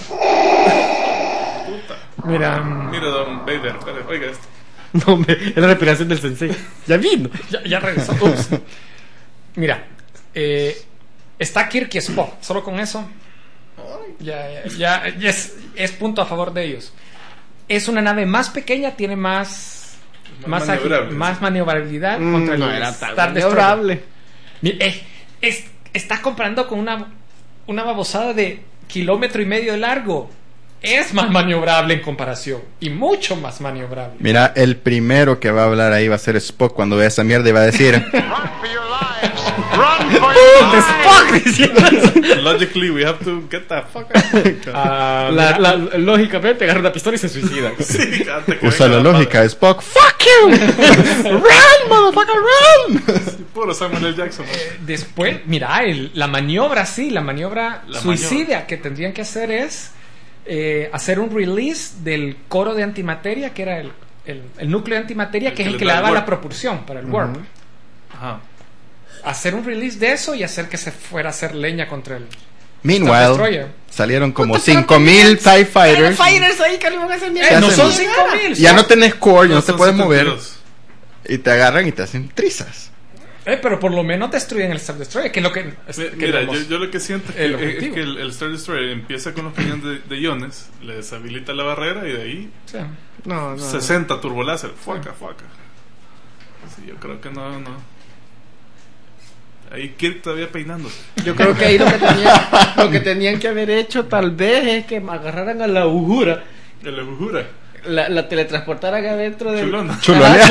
Puta. mira, mm, Mira, don Vader, espere, oiga esto. No, hombre, es la respiración del sensei. Ya vino. ya, ya regresó. Ups. Mira, eh, está Kirk y Spock. Solo con eso, ya, ya, ya- ya es, es punto a favor de ellos. Es una nave más pequeña, tiene más, Más más, agi- maniobrable. más maniobrabilidad Mm, contra el no era tan Star Destroyer. maniobrable. Mira, eh, es- estás comparando con una, una babosada de kilómetro y medio de largo. Es más maniobrable en comparación. Y mucho más maniobrable. Mira, el primero que va a hablar ahí va a ser Spock cuando vea esa mierda y va a decir: Run for your lives! Spock. Logically, we have to get the fuck out. Ah, La, la, lógicamente agarra una pistola y se suicida. Sí, antes que Usa venga la madre. lógica, Spock. ¡Fuck you! ¡Run, motherfucker, run! Puro Samuel L. Jackson. ¿no? Después, mira, el- la maniobra, sí, la maniobra La suicida maniobra. que tendrían que hacer es eh, hacer un release del coro de antimateria, que era el, el, el núcleo de antimateria, El que que es el le que da le el daba la warp. propulsión para el warp. Ajá. Hacer un release de eso y hacer que se fuera a hacer leña contra el... Meanwhile, Destroyer. salieron como cinco mil TIE Fighters. Fighters ahí que le van a hacer Eh, mierda. no hacen- son cinco mil. Ya no tenés core, ya no te son puedes mover. setenta y dos. Y te agarran y te hacen trizas. Eh, pero por lo menos destruyen el Star Destroyer, que es lo que... es- Mi- que Mira, lo yo, hemos- yo lo que siento es que, el es objetivo. que el, el Star Destroyer empieza con los cañones de, de iones, le deshabilita la barrera y de ahí sí. No, no. sesenta turboláser. Fuaca, fuaca. Sí, yo creo que no, no. Ahí Kirk todavía peinándose. Yo creo que ahí lo que, tenían, lo que tenían que haber hecho tal vez es que agarraran a la Uhura, Que le jura. la, la teletransportaran adentro de... Chulona. Chulolea.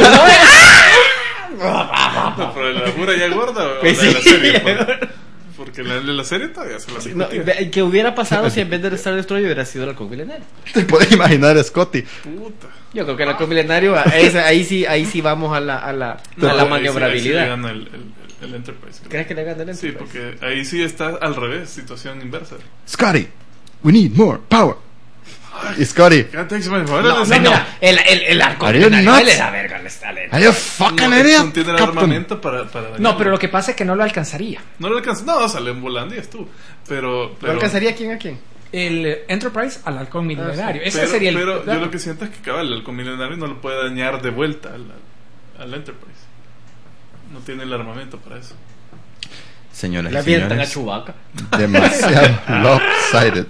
No, pero la jura ya gorda o Pues la de la sí. serie. Por- porque la de la serie todavía se la No, discutía. ve- ¿qué hubiera pasado si en vez del Star Destroyer hubiera sido el halcón milenario? Te puedes imaginar a Scotty. Puta. Yo creo que el halcón milenario, ahí, ahí sí ahí sí vamos a la, a la, No, a la ahí sí- maniobrabilidad. ahí sí le gana el, el, el Enterprise. creo. ¿Crees que le gana el Sí, Enterprise? porque ahí sí está al revés, situación inversa. Scotty, we need more power. Y Scotty, Can't take so much- No, Ahora no, le- mira, el, el, el halcón Are you milenario nuts? le da verga al Star are you fucking no, idiot? no tiene el Captain? armamento para, para No, dañarlo. pero lo que pasa es que no lo alcanzaría. No lo alcanza. No, salen volando y estuvo. Pero, ¿Lo pero, alcanzaría quién a quién? El eh, Enterprise al halcón milenario. Ese pero, sería el... pero yo lo que siento es que cabal, el halcón milenario no lo puede dañar de vuelta al, al Enterprise. No tiene el armamento para eso. Señoras Le y avientan a señores, Chewbacca. demasiado lopsided.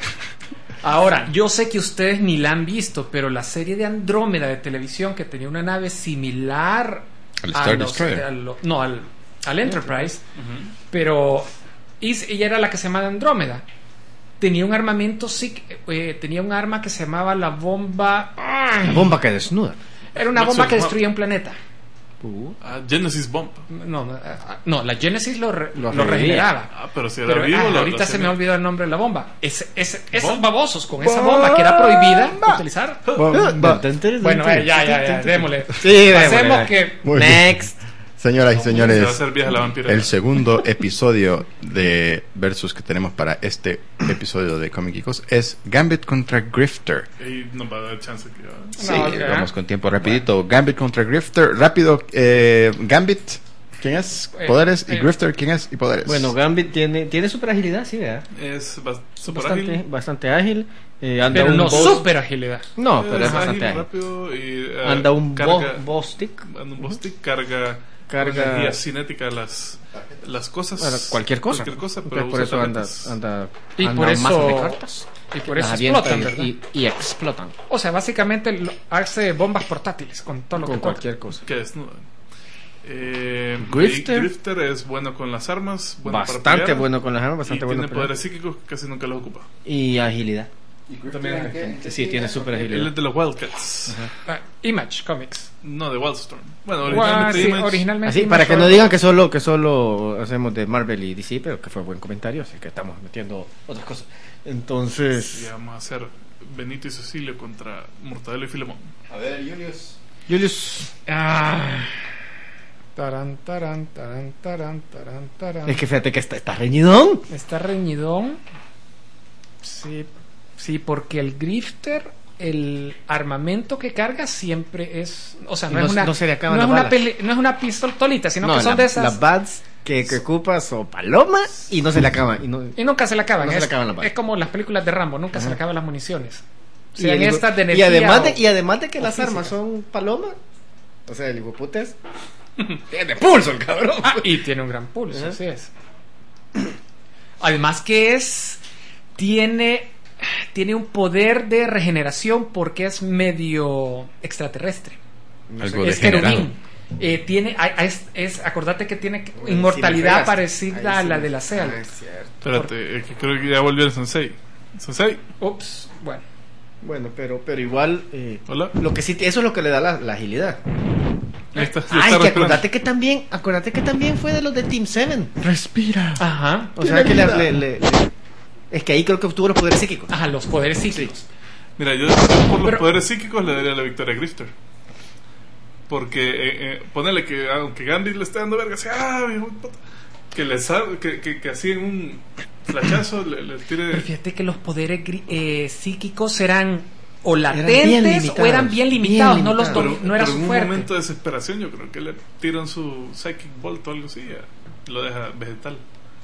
Ahora, yo sé que ustedes ni la han visto, pero la serie de Andrómeda de televisión que tenía una nave similar Al a Star los- Destroyer. a lo- no, al, al Enterprise, pero y, y era la que se llamaba Andrómeda. Tenía un armamento, sí, eh, tenía un arma que se llamaba la bomba. La bomba que desnuda. Era una Maxwell bomba que Bomb. destruía un planeta. Ah, Genesis Bomb. No, no, ah, no, la Genesis lo, re- Lo lo revivía. regeneraba. Ah, pero si era Pero vivo. ah, lo- ahorita lo se me hacían- olvidó el nombre de la bomba. Ese, ese, esos Bomba. babosos con esa bomba que era prohibida utilizar. Bueno, eh, ya, ya, ya, démosle. Sí, Pasemos démosle. que Muy bien. Next. Señoras y Se va a señores, hacer vieja la vampira. el segundo episodio de Versus que tenemos para este episodio de Comic Geekos es Gambit contra Grifter. Y nos va a dar chance que va. Sí, ok. vamos con tiempo rapidito. Gambit contra Grifter, rápido. Eh, Gambit, ¿quién es? Eh, Poderes. Y eh. Grifter, ¿quién es? Y poderes. Bueno, Gambit tiene, tiene super agilidad, sí, ¿verdad? Es bas- super Bastante, ágil. bastante ágil. Eh, anda pero un no boss- super agilidad. No, pero es ágil, bastante ágil. rápido y eh, Anda un carga, boss, boss stick. anda un boss stick, carga, Carga- con energía cinética las las cosas. Bueno, cualquier cosa. Cualquier cosa, Entonces, pero por usa eso anda, tarjetas. anda, Y anda por un eso- mazo de cartas. Y por Las eso avienta explotan, y, ¿verdad? y, y explotan O sea, básicamente lo- hace bombas portátiles con todo lo con que toca. cualquier cosa. Que desnudan. Eh, Grifter. y Grifter es bueno con las armas, bueno para Bastante pelear, bueno con las armas, y bastante bueno. tiene peleando. poderes psíquicos que casi nunca los ocupa. Y agilidad. También Sí, tiene super él agilidad. es de los Wildcats, Ah, Image Comics. no de Wildstorm. Bueno, Bueno, originalmente sí, Image- originalmente Así, Image para que fue- no digan que solo que solo hacemos de Marvel y D C, pero que fue buen comentario, así que estamos metiendo otras cosas. Entonces, y vamos a hacer Benito y Cecilio contra Mortadelo y Filemón. A ver, Julius. Julius, Ah. Tarán, tarán, tarán, tarán, tarán, tarán. es que fíjate que está, está reñidón. Está reñidón. Sí, sí, porque el Grifter, el armamento que carga siempre es, o sea, no, No- es una no se le acaban no es las una balas. pele- no es una pistolita, sino No, que son la- de esas las bads que, que ocupas o paloma y no se le acaban. Y no, y nunca se le acaban. No se es, le acaban las balas. es como las películas de Rambo, nunca se le Ajá. acaban las municiones. y Sean el hijo- estas de y energía además de, o- y además de que o las armas físicas. son paloma, o sea, el hijo puta es tiene pulso el cabrón. Ah, y tiene un gran pulso, Ajá. así es. Además que es tiene tiene un poder de regeneración porque es medio extraterrestre. Algo Es degenerado. querubín. Eh, tiene a- a- es, es acordate que tiene Bueno, sí inmortalidad me fregaste. parecida a Ahí sí la me- de la Cell. Ah, es cierto. Espérate, es que creo que ya volvió el Sensei. Sensei, Ups, bueno. Bueno, pero pero igual eh, hola. lo que sí eso es lo que le da la, la agilidad. Ahí está, yo Ay, estaba que esperando. acordate que también, acordate que también fue de los de Team Seven. Respira. Ajá. O sea que le, le- le- le- es que ahí creo que obtuvo los poderes psíquicos. Ajá, los poderes psíquicos. Mira, yo, yo por los Pero- poderes psíquicos le daría la victoria a Grifter. Porque, eh, eh, ponele que aunque Gambit le esté dando verga, así, ah, mi hijo de puta, que le sal, que, que, que así en un flachazo le, le tire. Pero fíjate que los poderes gri- eh, psíquicos eran o bien latentes limitados, o eran bien bien limitados, no los limitados. domi- no era pero su en un fuerte. momento de desesperación, yo creo que le tiran su Psychic Bolt o algo así, y lo deja vegetal.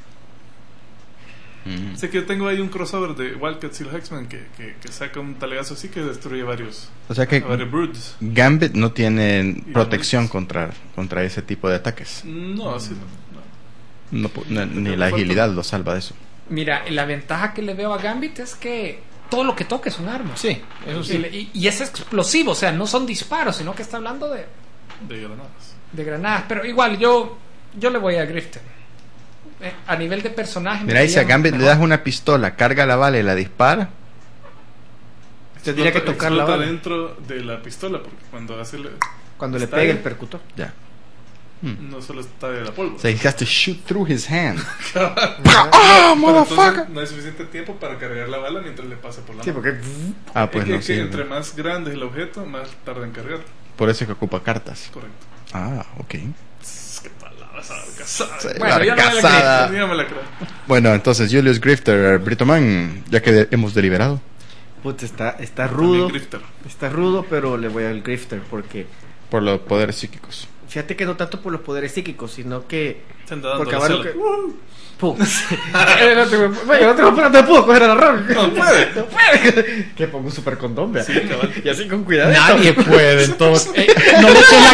Mm. Sé que yo tengo ahí un crossover de Wildcats y los X-Men que, que, que saca un talegazo así que destruye varios, O sea que a varios Broods. Gambit no tiene Y protección Gambit. contra, contra ese tipo de ataques. No, así no. no. No pu- no- ni la agilidad lo salva de eso. Mira, la ventaja que le veo a Gambit es que todo lo que toque es un arma. Sí, eso Y, sí. le- y- y es explosivo, o sea, no son disparos, sino que está hablando de, De granadas. de granadas. Pero igual, yo yo le voy a Grifter. Eh, a nivel de personaje. me Mira, y si a caía Gambit le mejor. das una pistola, carga la bala y la dispara, Tendría que Explota- tocar la explota bala dentro de la pistola porque cuando hace le- cuando le está pegue ahí. el percutor. ya. no solo está de la pólvora. So he has to shoot through his hand. ¡Ah, motherfucker! No hay suficiente tiempo para cargar la bala mientras le pasa por la Sí, mano. porque Ah, pues es que, no es que sé. entre más grande es el objeto, más tarda en cargar. Por eso es que ocupa cartas. Correcto. Ah, ok. Qué palabras abarcazadas. Sí, Bueno, la yo no me la casada. Dígame la creo. Bueno, entonces Julius Grifter, Britoman, ya que de- hemos deliberado. Puta, está, está También rudo. Grifter. Está rudo, pero le voy al Grifter porque Por los poderes psíquicos. fíjate que no tanto por los poderes psíquicos, sino que Se anda dando porque la ahora lo cela. que Pum. Eh, no te- Vaya, no te no te puedo coger a la rol. No puede. No puede. Que pongo un super condón, vea. Sí, cabal. Y así con cuidado. Nadie puede, entonces. Eh, no le eché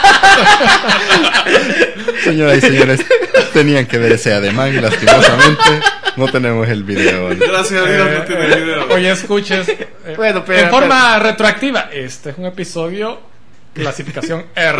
la- Señoras y señores, tenían que ver ese ademán, lastimosamente. No tenemos el video. ¿no? Gracias a Dios no tiene video. Oye, escuches. eh, Bueno, pero- en forma retroactiva. Este es un episodio clasificación R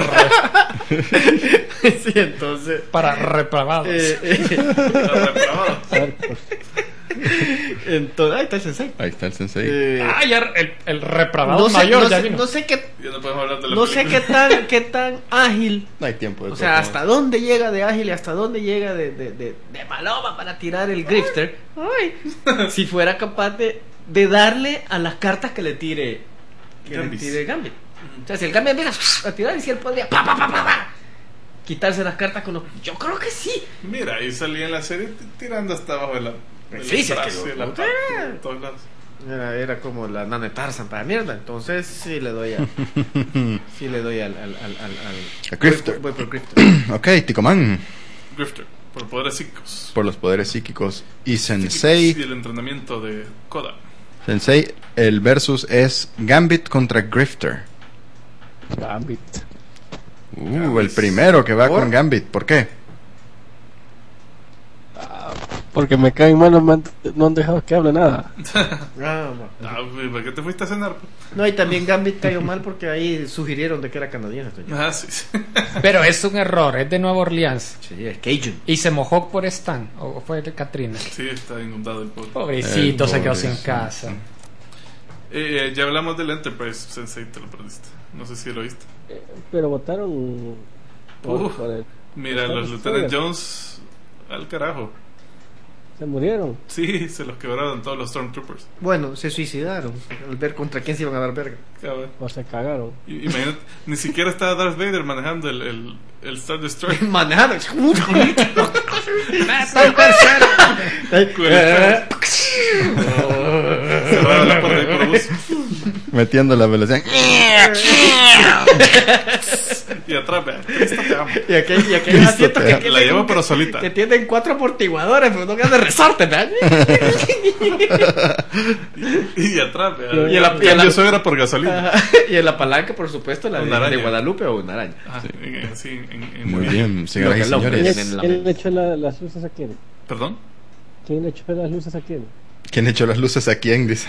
Sí, entonces. para reprobados. eh, eh, Está reprobado. entonces, ahí está el sensei. Ahí está el sensei. Eh, Ah, ya el, el reprobado no sé, mayor no ya sé, vino. no sé qué, Ya no podemos hablar de la no sé qué película. tan, qué tan ágil. No hay tiempo de O sea, hasta dónde llega de ágil y hasta dónde llega de, de, de, de paloma para tirar el Grifter. Ay, si fuera capaz de, de darle a las cartas que le tire que Gambit. le tire Gambit. O sea, si el Gambit empieza a tirar y si él podría pa, pa, pa, pa, pa, quitarse las cartas con los. Yo creo que sí. Mira, ahí salía en la serie t- tirando hasta abajo de la. del Sí, sí, es que brazo y de la lo- parte, de todos lados. Era, era como la nana de Tarzan para mierda. Entonces sí le doy a. sí le doy al. al, al, al, al- A Grifter. Voy, voy por Grifter. Ok, Ticoman, Grifter, por poderes psíquicos. por los poderes psíquicos. Y Sensei, Y el entrenamiento de Koda. Sensei, el versus es Gambit contra Grifter. Gambit. Uh, el primero que va ¿Por? con Gambit. ¿Por qué? Porque me caen mal, no, me han, no han dejado que hable nada. Ah, no. Ah, güey, ¿para qué te fuiste a cenar? No, y también Gambit cayó mal porque ahí sugirieron de que era canadiense. doña. Ah, sí, sí. Pero es un error, es de Nueva Orleans. Sí, es Cajun. Y se mojó por Stan, o fue de Katrina. Sí, está inundado el pobre. Pobrecito, El se quedó sin pobrecito. casa. Eh, eh, ya hablamos del Enterprise, Sensei, te lo perdiste. No sé si lo viste. Pero votaron por, Uf. por el- Mira, Está los Destroyer. Lieutenant Jones al carajo. se murieron. Sí, se los quebraron todos los Stormtroopers. Bueno, se suicidaron al ver contra quién se iban a dar verga. Cabrón. O se cagaron. I- Imagínate, ni siquiera estaba Darth Vader manejando el, el, el Star Destroyer. Manejando. Cerraba la puerta ahí por bus. Metiendo la velocidad. Y atrás, vea, Cristo te amo. Y aquel, y aquel Cristo asiento te que amo. tienen- La llevo pero solita. Que tienen cuatro amortiguadores, pero no quedan de resorte, ¿verdad? Y atrás, vea. Y en la- y en la- Cambio suegra por gasolina. Ajá. Y en la palanca, por supuesto, la de, Una araña. de Guadalupe o una araña. Ah, en- en- sí, en- en- Muy bien, señoras y Lo que loco. ¿Quién, señores. en la quién mente. le echó la- las luces a quién? ¿Perdón? ¿Quién le echó las luces a quién? ¿Quién echó las luces a quién? Dice.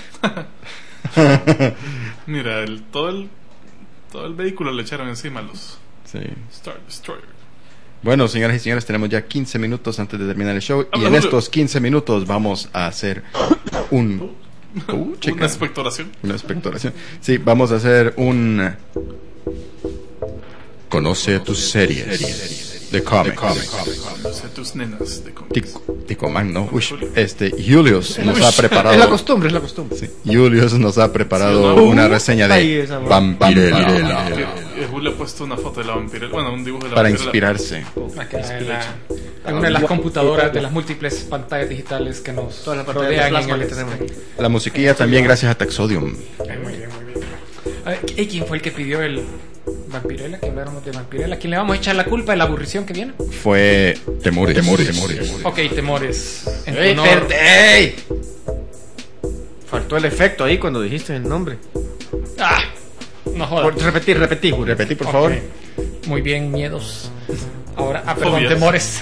Mira, el, todo el todo el vehículo le echaron encima a los Sí. Star Destroyer. Bueno, señoras y señores, tenemos ya quince minutos antes de terminar el show. Y Habla, en Julio. estos quince minutos vamos a hacer un. Uh, chica. Una expectoración. Una expectoración. Sí, vamos a hacer un Conoce tus series de cómics. Conoce tus nenas de cómics. Ticoman, ¿no? Uy, este, Julius nos ha preparado. Es la costumbre, es la costumbre. Sí, Julius nos ha preparado Sí, ¿no? una reseña Ahí de esa, Vampirella Eh, Julio ha puesto una foto de la vampirella. Bueno, un dibujo de la para vampirella. inspirarse. Aquí en, la- en una de las computadoras de las múltiples pantallas digitales que nos Todas las pantallas de rodean plasma en el que tenemos. La musiquilla también gracias a Taxodium. Ay, muy bien, muy bien. A ver, ¿y quién fue el que pidió el Vampirella? Que habláramos de Vampirella. ¿A quién le vamos a echar la culpa de la aburrición que viene? Fue Temores. Temores. Temores. Ok, Temores. En tu ¡Ey, honor. espérate! ¡Ey! Faltó el efecto ahí cuando dijiste el nombre. Ah, no jodas. Por, repetir, repetir, Julio. Repetí, por Ok. favor. Muy bien, miedos. Ahora, ah, perdón, Fobias. Temores.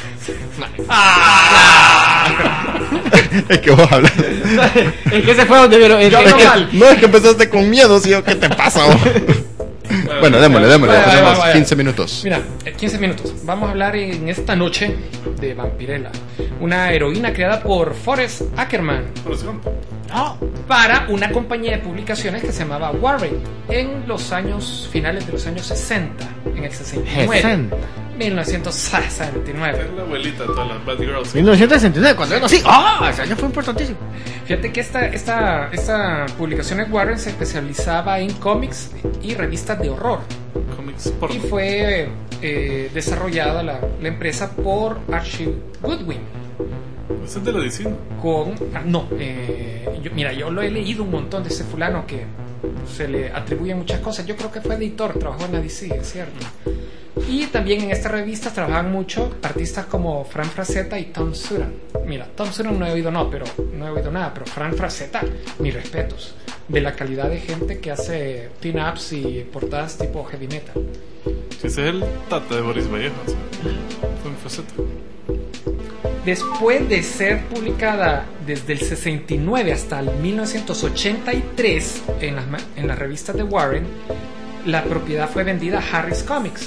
Es que vos hablas. Es que se fue donde vieron. Yo hablo mal. No, es que empezaste con miedo, ¿sí? ¿Qué te pasa vos? Bueno, démosle, démosle. Vaya, vaya, Tenemos vaya. quince minutos. Mira, eh, quince minutos. Vamos a hablar en esta noche de Vampirella, una heroína creada por Forrest Ackerman Por eso, para una compañía de publicaciones que se llamaba Warren en los años finales de los años sesenta, en el sesenta y nueve. sesenta. mil novecientos sesenta y nueve. es la abuelita de todas las Bad Girls. mil novecientos sesenta y nueve, cuando yo nací. ¡Ah! Ese año fue importantísimo. Fíjate que esta, esta, esta publicación de Warren se especializaba en cómics y revistas de horror. Comics porno. Y fue eh, desarrollada la, la empresa por Archie Goodwin. Ese es de la D C. Con. ah, No, eh, yo- mira, yo lo he leído un montón de ese fulano que se le atribuyen muchas cosas. Yo creo que fue editor, trabajó en la D C, es cierto. Y también en esta revista trabajaban mucho artistas como Fran Frazetta y Tom Suran. Mira, Tom Suran no he oído no, pero no he oído nada, pero Fran Frazetta, mis respetos, de la calidad de gente que hace pin-ups y portadas tipo heavy metal. Sí, ese es el tata de Boris Vallejo. ¿Sí? Fue un faceta. Después de ser publicada desde el sesenta y nueve hasta el mil novecientos ochenta y tres en las, ma- en las revistas de Warren, la propiedad fue vendida a Harris Comics.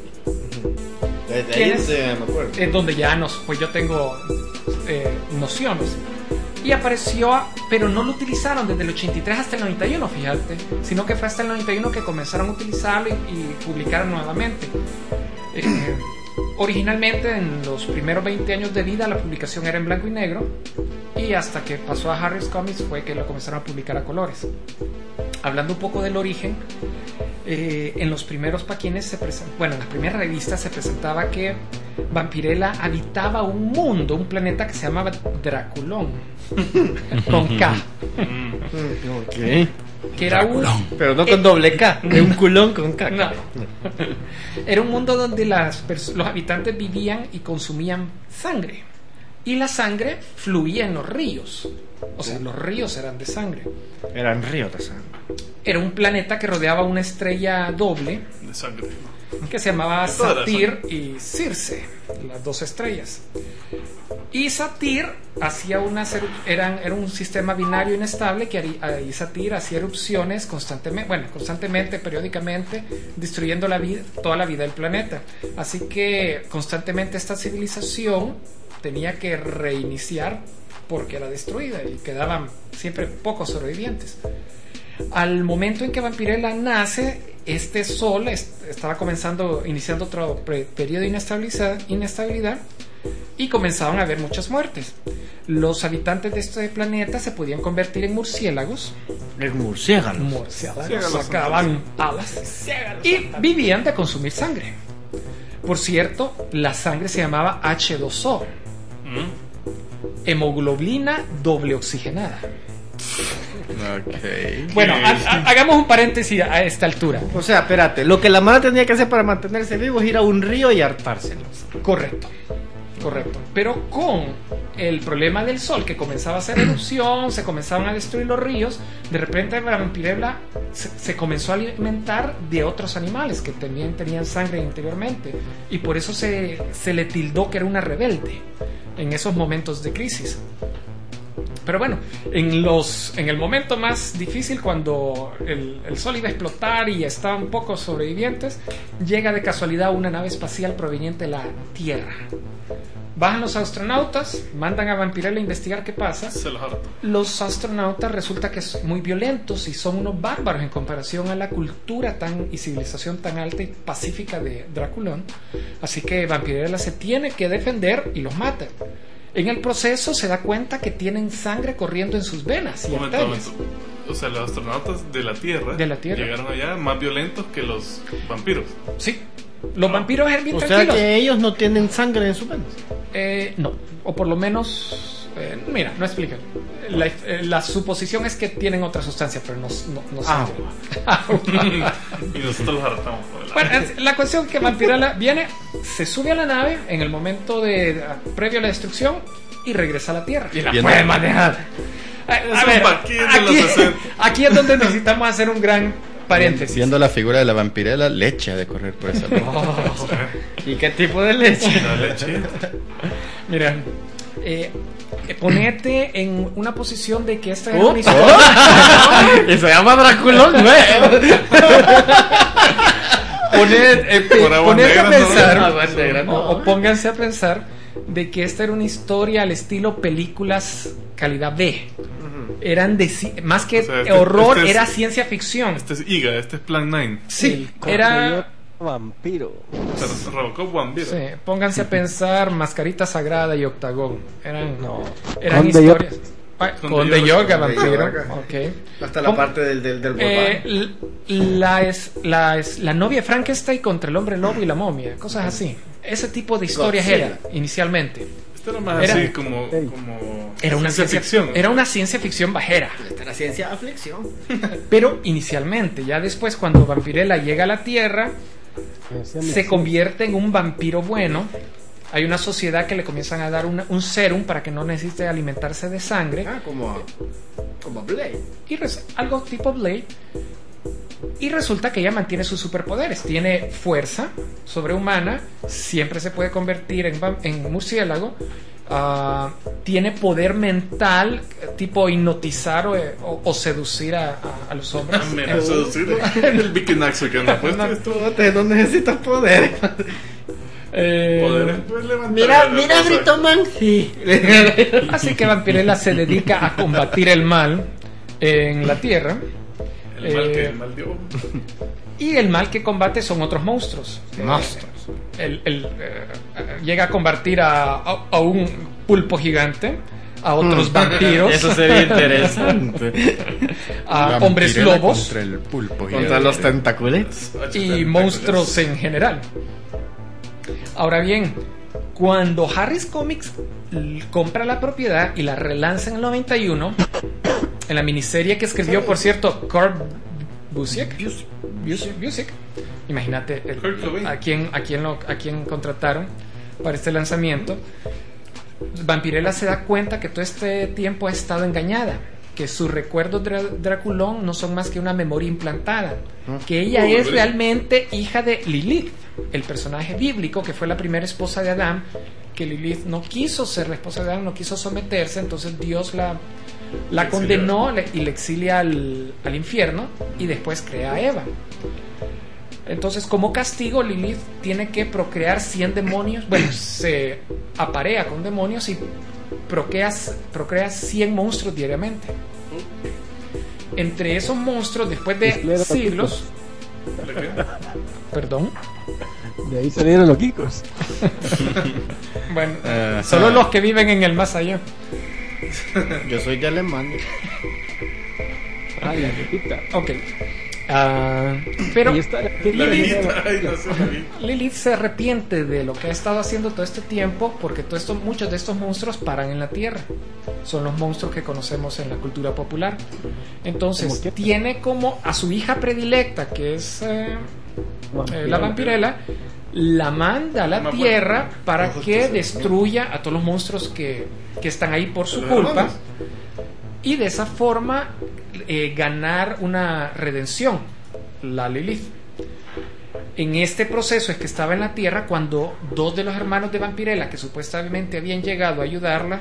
¿Quién es? me acuerdo. Es donde ya nos, pues yo tengo eh, nociones. Y apareció, pero no lo utilizaron desde el ochenta y tres hasta el noventa y uno, fíjate, sino que fue hasta el noventa y uno que comenzaron a utilizarlo y, y publicaron nuevamente. Eh, originalmente, en los primeros veinte años de vida, la publicación era en blanco y negro, y hasta que pasó a Harris Comics fue que lo comenzaron a publicar a colores. Hablando un poco del origen, eh, en los primeros paquines se present... bueno, en las primeras revistas se presentaba que Vampirella habitaba un mundo, un planeta que se llamaba Draculón, con K, Ok. que era un, Pero no con doble K, de un culón con K. no. Era un mundo donde las pers- los habitantes vivían y consumían sangre, y la sangre fluía en los ríos, o sea, los ríos eran de sangre. Eran ríos de sangre. Era un planeta que rodeaba una estrella doble De sangre. que se llamaba Todas las Satir y Circe, las dos estrellas. Y Satir hacía una eru- eran era un sistema binario inestable que haría- y Satir hacía erupciones constantemente, bueno, constantemente, periódicamente, destruyendo la vida, toda la vida del planeta. Así que constantemente esta civilización tenía que reiniciar porque era destruida y quedaban siempre pocos sobrevivientes. Al momento en que Vampirella nace, este sol est- estaba comenzando, iniciando otro pre- periodo de inestabilidad, inestabilidad y comenzaban a haber muchas muertes. Los habitantes de este planeta se podían convertir en murciélagos, El murciélago. murciélagos Murciélagos. sacaban alas y vivían de consumir sangre. Por cierto, la sangre se llamaba H dos O, hemoglobina doble oxigenada. Ok. Bueno, ha- ha- hagamos un paréntesis a esta altura. O sea, espérate, lo que la mala tenía que hacer para mantenerse vivo es ir a un río y hartárselos. Correcto, correcto. Pero con el problema del sol que comenzaba a hacer erupción, se comenzaban a destruir los ríos, de repente la Vampirella se, se comenzó a alimentar de otros animales que también tenían sangre interiormente. Y por eso se, se le tildó que era una rebelde en esos momentos de crisis. Pero bueno, en, los, en el momento más difícil, cuando el, el sol iba a explotar y estaban pocos sobrevivientes, llega de casualidad una nave espacial proveniente de la Tierra. Bajan los astronautas, mandan a Vampirella a investigar qué pasa. Se los harto. Los astronautas resulta que son muy violentos y son unos bárbaros en comparación a la cultura tan y civilización tan alta y pacífica de Draculón. Así que Vampirella se tiene que defender y los mata. En el proceso se da cuenta que tienen sangre corriendo en sus venas y Momento, arterias. momento. O sea, los astronautas de la Tierra, De la Tierra. llegaron allá más violentos que los vampiros. Sí, los vampiros eran bien O sea tranquilos. que ellos no tienen sangre en sus venas. Eh, no, o por lo menos, eh, mira, no explican. La, eh, la suposición es que tienen otra sustancia, pero no, no, no saben. Y nosotros los hartamos por el Bueno, es- la cuestión que Vampirella viene, se sube a la nave en el momento de previo a la destrucción y regresa a la Tierra. Y la Viendo- puede manejar. A, Es a un ver, paquín de aquí, los sesenta. aquí es donde necesitamos hacer un gran paréntesis. Viendo la figura de la vampirela, leche ha de correr por esa ruta. Oh, ¿Y qué tipo de leche? La leche. mira, eh, eh, ponete en una posición de que esta es Oh, una historia. Y se llama Draculón, güey. Poned- eh, pe- Por aguas ponete a negras, ¿no? pensar Aguas negras, no. o, o pónganse a pensar de que esta era una historia al estilo películas calidad B. Eran de ci- más que O sea, este- horror, este es- era ciencia ficción. Este es I G A, este es Plan nueve. Sí, El era. vampiro. Se Robocop vampiro. Sí, pónganse a pensar Mascarita Sagrada y Octagón. Eran, No. eran Conde historias. Ah, Conde Conde Yorga. Yorga, Conde vampiro. Yorga. Ok. Hasta la Pon- parte del, del, del Eh, volván. l- la, es, la, es, la novia de Frankenstein contra el hombre lobo y la momia, cosas así. Ese tipo de historias Godzilla. era inicialmente. Este era más Era- así como, como Era una ciencia, ficción. Era una ciencia ficción bajera. Esta es la ciencia aflicción. Pero inicialmente, ya después cuando Vampirella llega a la Tierra, se convierte en un vampiro bueno. Hay una sociedad que le comienzan a dar una- un serum para que no necesite alimentarse de sangre. Ah, como, como Blade. Y res- algo tipo Blade. Y resulta que ella mantiene sus superpoderes. Tiene fuerza sobrehumana. Siempre se puede convertir en, vam- en murciélago. Ah, tiene poder mental, tipo hipnotizar o, o- o seducir a, a- a los hombres. Mira, seducir el Vikinaxo que anda puesto. Tú no necesitas poder. Eh, Poder pues, levantar Mira, la mira, cosa. Britoman. Sí. Así que Vampirella se dedica a combatir el mal en la Tierra. El mal que Eh, el mal dio. Y el mal que combate son otros monstruos. Monstruos. El- el, eh, llega a combatir a, a- a un pulpo gigante, a otros vampiros, Eso sería interesante. a hombres Vampirella lobos contra el pulpo. Contra los tentáculos. y monstruos en general. Ahora bien, cuando Harris Comics l- compra la propiedad y la relanza en el noventa y uno, en la miniserie que escribió, por cierto, Kurt Busiek, Busiek, Busiek. Imagínate el- Kurt Cobain. a quién a quién lo a quién contrataron para este lanzamiento. Vampirella se da cuenta que todo este tiempo ha estado engañada, que sus recuerdos de Dra- Draculón no son más que una memoria implantada, que ella Oh, es ¿verdad? realmente hija de Lilith, el personaje bíblico que fue la primera esposa de Adán, que Lilith no quiso ser la esposa de Adán, no quiso someterse, entonces Dios la, la La condenó le- y le exilia al, al infierno y después crea a Eva. Entonces, como castigo, Lilith tiene que procrear cien demonios. Bueno, se aparea con demonios y procrea, procrea cien monstruos diariamente. Entre esos monstruos, después de Display de siglos, perdón, De ahí salieron los kikos. bueno, Ajá. solo los que viven en el más allá. Yo soy de Alemania. Ah, la repita. Ok. Ah, pero Ahí está la que La viene. Lilita, ay, no sé, la Lilita. Lilith se arrepiente de lo que ha estado haciendo todo este tiempo porque todo esto, muchos de estos monstruos paran en la Tierra. Son los monstruos que conocemos en la cultura popular. Entonces, ¿Cómo qué? tiene como a su hija predilecta, que es eh, eh, la vampirella, la manda a la Más Tierra bueno. para Ojos que que se- destruya a todos los monstruos que, que están ahí por su Los culpa. hermanos. Y de esa forma eh, ganar una redención, la Lilith. En este proceso es que estaba en la Tierra cuando dos de los hermanos de Vampirella, que supuestamente habían llegado a ayudarla,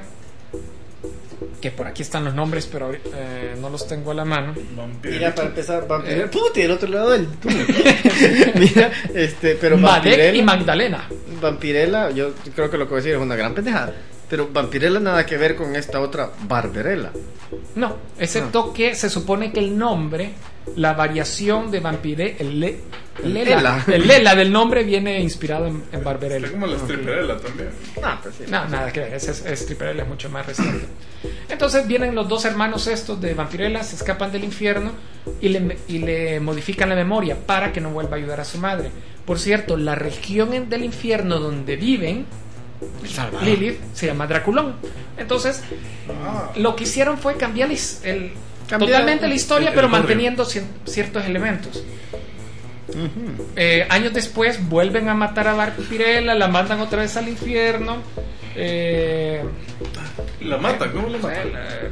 que por aquí están los nombres, pero eh, no los tengo a la mano. Vampiro. Mira, para empezar, Eh. Vampirella. Puta, del otro lado del túnel. Mira, este, pero Madec Vampirella. y Magdalena. Vampirella, yo creo que lo que voy a decir es una gran pendejada. Pero Vampirella nada que ver con esta otra Barbarella. No, excepto no. que se supone que el nombre, la variación de Vampire, el, le, Lela, Lela. el Lela del nombre viene inspirado en, en Barbarella. Es como la Stripperella también. No, pues sí, no, nada que ver, es, es, Stripperella es mucho más reciente. Entonces vienen los dos hermanos estos de Vampirella, se escapan del infierno y le, y le modifican la memoria para que no vuelva a ayudar a su madre. Por cierto, la región del infierno donde viven Lilith se llama Draculón. Entonces ah. lo que hicieron fue cambiar el, el, totalmente la historia, el, el pero barrio. manteniendo c- ciertos elementos. Uh-huh. eh, años después vuelven a matar a Vampirella, la mandan otra vez al infierno. eh, la matan, ¿cómo la matan?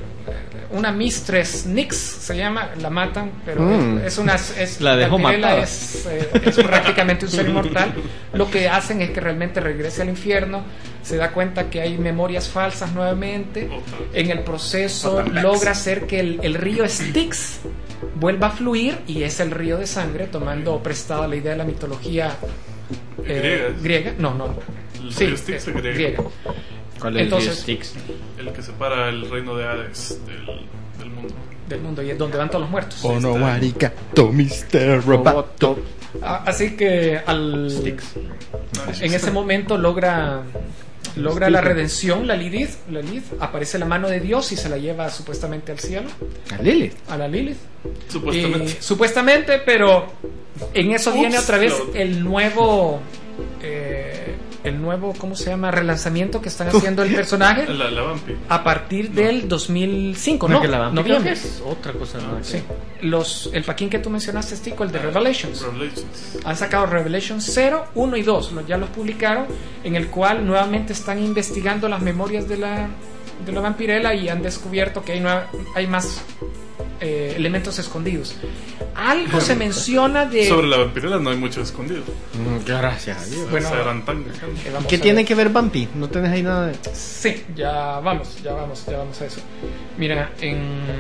Una Mistress Nix se llama, la matan, pero mm. es, es una es, la dejó matar. Es, eh, es prácticamente un ser inmortal. Lo que hacen es que realmente regrese al infierno, se da cuenta que hay memorias falsas nuevamente. En el proceso logra hacer que el, el río Styx vuelva a fluir y es el río de sangre, tomando prestada la idea de la mitología eh, griega. No, no. El sí, río Styx es griego. griega. ¿Cuál es Entonces, el Styx? El que separa el reino de Hades del, del mundo. Del mundo, y es donde van todos los muertos. Oh no, arigato, mister Roboto. Ah, así que al Styx. en ese momento logra logra la redención, la Lilith, la Lilith, aparece la mano de Dios y se la lleva supuestamente al cielo. ¿A Lilith? A la Lilith. Supuestamente. Y, supuestamente, pero en eso Ups, viene otra vez lo... el nuevo eh, el nuevo, ¿cómo se llama? Relanzamiento que están haciendo el personaje. La, la Vampi. A partir no. del dos mil cinco, no, no, que la Vampi noviembre. Es otra cosa, ¿no? Sí. Los, el paquín que tú mencionaste, Stico, el de Revelations. Revelations. Han sacado Revelations cero, uno y dos, ya los publicaron, en el cual nuevamente están investigando las memorias de la, de la Vampirella y han descubierto que hay, nueva, hay más eh, elementos escondidos. Algo se menciona de... Sobre la Vampirella no hay mucho escondido. Mm, gracias a Dios. Bueno, tan eh, ¿qué tiene ver. que ver Vampi? ¿No tenés ahí nada de...? Sí, ya vamos, ya vamos, ya vamos a eso. Mira, en...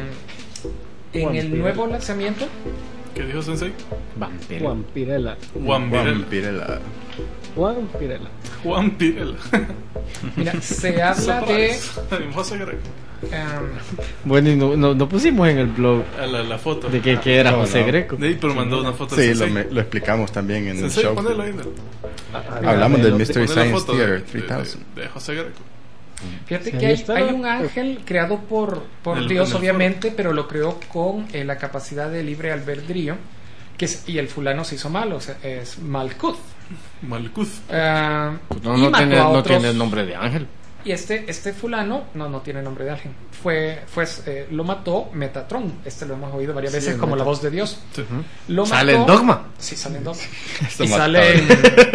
En el nuevo lanzamiento. ¿Qué dijo Sensei? Vampirella. Vampirella. Vampirella. Vampirella. Vampirella. Mira, se habla de. José Greco. Um, bueno, y no, no, no pusimos en el blog a la, la foto de que, que era no, José no. Greco. Sí, pero mandó una foto. Sí, lo, me, lo explicamos también en Sensei, el show. Ponelo ahí, ¿no? Hablamos del Mystery Ponle la Science foto Theater de, tres mil. de, de José Greco. Fíjate Sí, que hay, está, hay ¿no? un ángel creado por, por El- Dios, el obviamente, pero lo creó con eh, la capacidad de libre albedrío. Que es, y el fulano se hizo malo, o sea, es Malkuth. Malkuth. Ah, No, y no, mató tiene, a no otros. tiene el nombre de ángel. Y este, este fulano, no, no tiene nombre de ángel. Fue, fue eh, lo mató Metatron. Este lo hemos oído varias Sí, veces el como la Metatron. voz de Dios. Sí. Lo ¿Sale mató- en Dogma? Sí, sale en Dogma. Esto y mataba. sale en,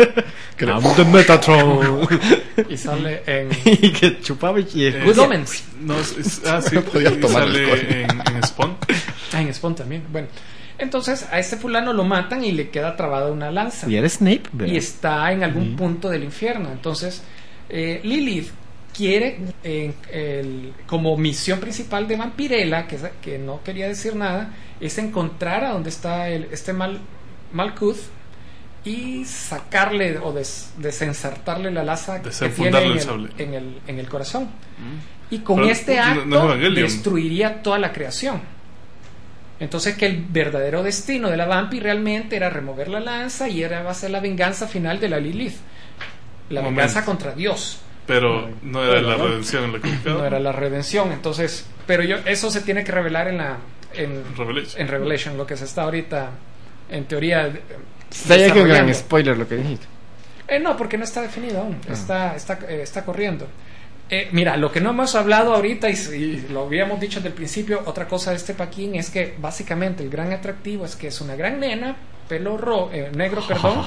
I'm the Metatron. y sale en Y que chupaba y Eh, Good Omens. No, es, es- ah, sí. Podías y tomar sale alcohol. en, en Spawn. Ah, en Spawn también. Bueno, entonces a este fulano lo matan y le queda trabada una lanza. Y era Snape, ¿verdad? Y está en algún punto del infierno. Entonces, eh, Lilith quiere, eh, el- como misión principal de Vampirella, que, que no quería decir nada, es encontrar a dónde está el, este Mal, Malkuth y sacarle o des, desensartarle la laza que tiene Desenfundarle en el el, sable. en, el, en el corazón. Y con Pero, este no- acto no es Evangelion. destruiría toda la creación. Entonces que el verdadero destino de la Vampi realmente era remover la lanza y era va a ser la venganza final de la Lilith. La Momento. venganza contra Dios. Pero no era la redención en la que No era la redención. Entonces, pero yo eso se tiene que revelar en la en Revelation. en Revelation, lo que se está ahorita en teoría eh, Está ya que un gran desarrollando. spoiler lo que dijiste. Eh, no, porque no está definido aún. Está, está, eh, está corriendo. Eh, mira, lo que no hemos hablado ahorita y, y lo habíamos dicho desde el principio, otra cosa de este paquín es que básicamente el gran atractivo es que es una gran nena, pelo ro eh, negro, perdón,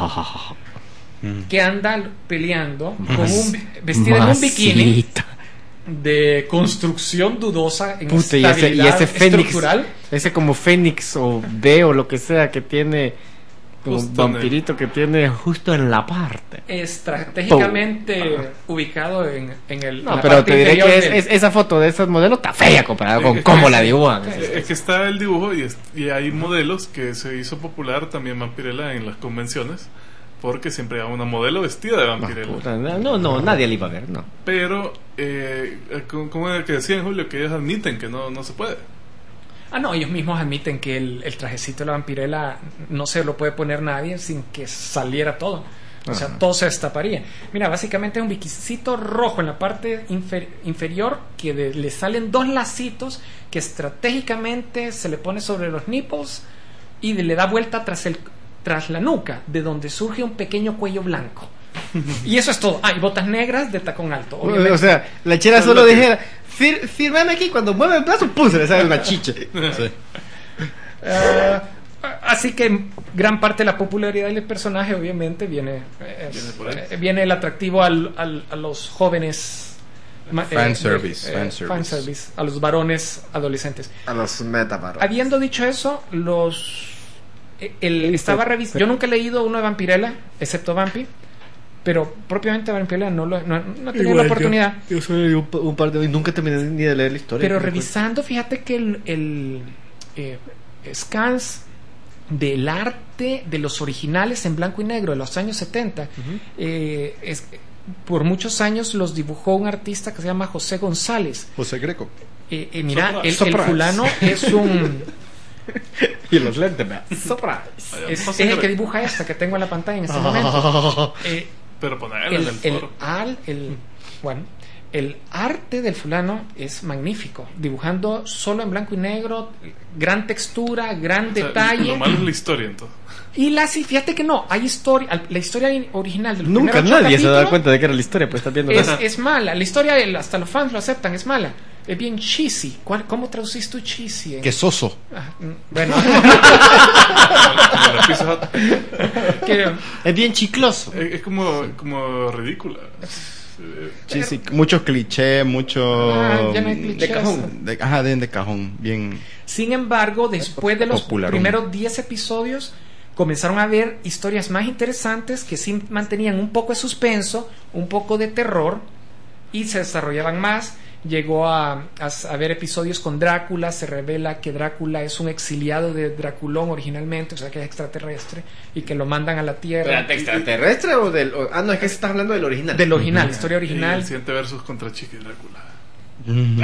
que anda peleando con un vi- vestida en un bikini Masita. de construcción dudosa en Puta, y ese, y estabilidad ese Fénix, estructural. ese como Fénix o D o lo que sea que tiene, como un Justo en el- vampirito que tiene justo en la parte. Estratégicamente ubicado en, en el en No, la pero parte te diré inferior que es, del- es- esa foto de esos modelos está fea comparada con Es- cómo es- la dibujan. Es es que está el dibujo y, es- y hay modelos que se hizo popular también Vampirella en las convenciones porque siempre hay una modelo vestida de Vampirella. Puta, no, no, nadie le iba a ver, no. Pero, eh, como era que decían, Julio, que ellos admiten que no, no se puede. Ah, no, ellos mismos admiten que el, el trajecito de la Vampirella no se lo puede poner nadie sin que saliera todo. O sea, todo se destaparía. Mira, básicamente es un biquicito rojo en la parte infer- inferior que de, le salen dos lacitos que estratégicamente se le pone sobre los nipples y le da vuelta tras el tras la nuca, de donde surge un pequeño cuello blanco. Y eso es todo. Ah, y botas negras de tacón alto. Obviamente. O sea, la chera solo dijera, Fir, fírmame aquí, cuando mueve el brazo, pum, se le sale una chicha. Sí. Uh, así que gran parte de la popularidad del personaje obviamente viene es, viene, eh, viene el atractivo al, al, a los jóvenes fan eh, service, eh, fan eh, service. fan service, a los varones adolescentes. A los metabaros. Habiendo dicho eso, los el, estaba revis- yo nunca he leído uno de Vampirella, excepto Vampi, pero propiamente Vampirella no, lo, no, no he tenido la oportunidad. Yo, yo soy un, un par de hoy, nunca terminé ni de leer la historia. Pero revisando, fíjate que el, el eh, scans del arte de los originales en blanco y negro de los años setenta, uh-huh. eh, es, por muchos años los dibujó un artista que se llama José González. José Greco. Eh, eh, mira, el, el fulano es un... y los lentes, Surprise. Es, es el que dibuja esta que tengo en la pantalla en este momento. Eh, Pero ponerla el, en el el, foro. al, el, bueno, el arte del fulano es magnífico, dibujando solo en blanco y negro, gran textura, gran O sea, detalle. Lo malo es la historia, entonces. Y la sí, fíjate que no, hay historia, la historia original del nunca nadie se da cuenta de que era la historia, pues está viendo es, nada. es mala, la historia hasta los fans lo aceptan, es mala. Es bien cheesy. ¿Cuál, ¿Cómo traducís tú cheesy? Eh? Que soso. Ah, bueno. que, es bien chicloso. Es, es como, como ridícula. Sí, sí, muchos clichés, mucho ah, ya no hay clichés. de cajón. De, ajá, de, de cajón, bien. Sin embargo, después de los popularón. primeros diez episodios, comenzaron a haber historias más interesantes que sí mantenían un poco de suspenso, un poco de terror y se desarrollaban más. Llegó a, a, a ver episodios con Drácula, se revela que Drácula es un exiliado de Draculón originalmente, o sea que es extraterrestre y que lo mandan a la Tierra. ¿Pero extraterrestre o del...? O, ah, no, es que se está hablando del original. Del original, uh-huh. Historia original. Y el siguiente versus contra Chica y Drácula. Mm.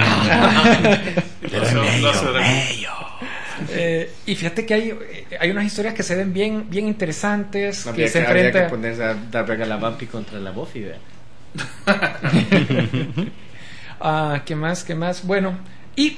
eh, y fíjate que hay, hay unas historias que se ven bien, bien interesantes, no, que que se enfrentan... enfrentan... que ponerse a dar a la Vampi contra la Buffy, ¿verdad? Ah, ¿qué más? ¿Qué más? Bueno, y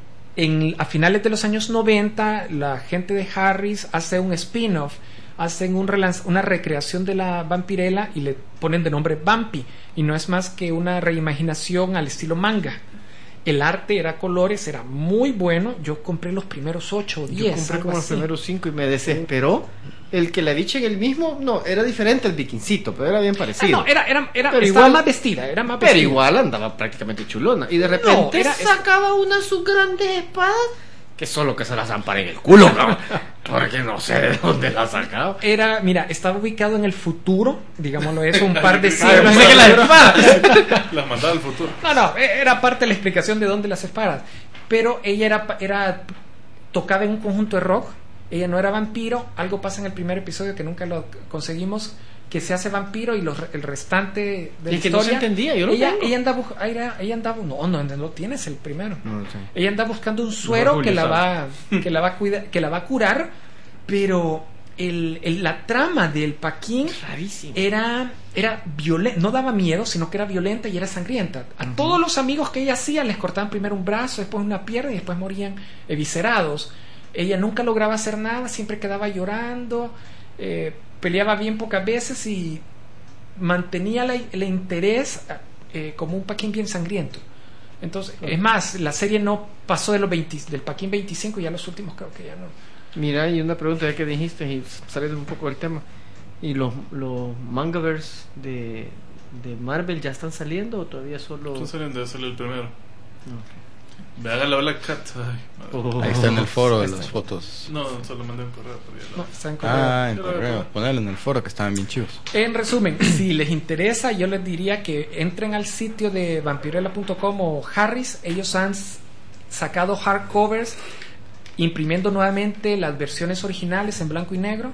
en, a finales de los años noventa, la gente de Harris hace un spin-off, hacen un relanz- una recreación de la Vampirella y le ponen de nombre Vampi, y no es más que una reimaginación al estilo manga. El arte era colores, era muy bueno. Yo compré los primeros ocho o diez. Yo compré como así. los primeros cinco y me desesperó. El que la dicha en el mismo, no, era diferente el vikincito, pero era bien parecido. Ah, no, era, era, era pero estaba igual, más vestida, era más pero vestida. igual andaba prácticamente chulona. Y de repente No, era- sacaba una de sus grandes espadas que solo que se las zampara en el culo, ¿no? Porque no sé de dónde la sacaba. Era, mira, estaba ubicado en el futuro, digámoslo eso, un par de Ah, siglos. pensé que las espadas. Las mandaba al futuro. No, no, era parte de la explicación de dónde las espadas. Pero ella era, era tocaba en un conjunto de rock. Ella no era vampiro. Algo pasa en el primer episodio que nunca lo conseguimos, que se hace vampiro y los, el restante de Y la que no se historia. entendía, yo lo ella, tengo. ella andaba, ella, ella andaba, no, no, no lo tienes el primero. No, sí. Ella anda buscando un suero Julio que la sabe. va, que la va a cuidar, que la va a curar, pero el, el- la trama del Paquín Rarísimo. era, era violenta, no daba miedo, sino que era violenta y era sangrienta. A uh-huh. todos los amigos que ella hacía les cortaban primero un brazo, después una pierna y después morían eviscerados. Ella nunca lograba hacer nada, siempre quedaba llorando, eh, peleaba bien pocas veces y mantenía la, el interés eh, como un Paquín bien sangriento. Entonces, uh-huh. es más, la serie no pasó de los veinte, del Paquín veinticinco, ya los últimos creo que ya no. Mira, y una pregunta ya que dijiste y saliendo un poco del tema. ¿Y los, los mangaverse de, de Marvel ya están saliendo o todavía solo...? Están saliendo, debe salir el primero. Okay. Vean la Black Cat. Ay, Oh. Ahí está en el foro de Está. las fotos. no, solo mandé un correo. Pero ya No, no. está en correo. Ah, en Yo lo correo. veo. Ponerlo en el foro que estaban bien chivos. En resumen, si les interesa, yo les diría que entren al sitio de vampirella punto com o Harris. Ellos han s- sacado hardcovers imprimiendo nuevamente las versiones originales en blanco y negro.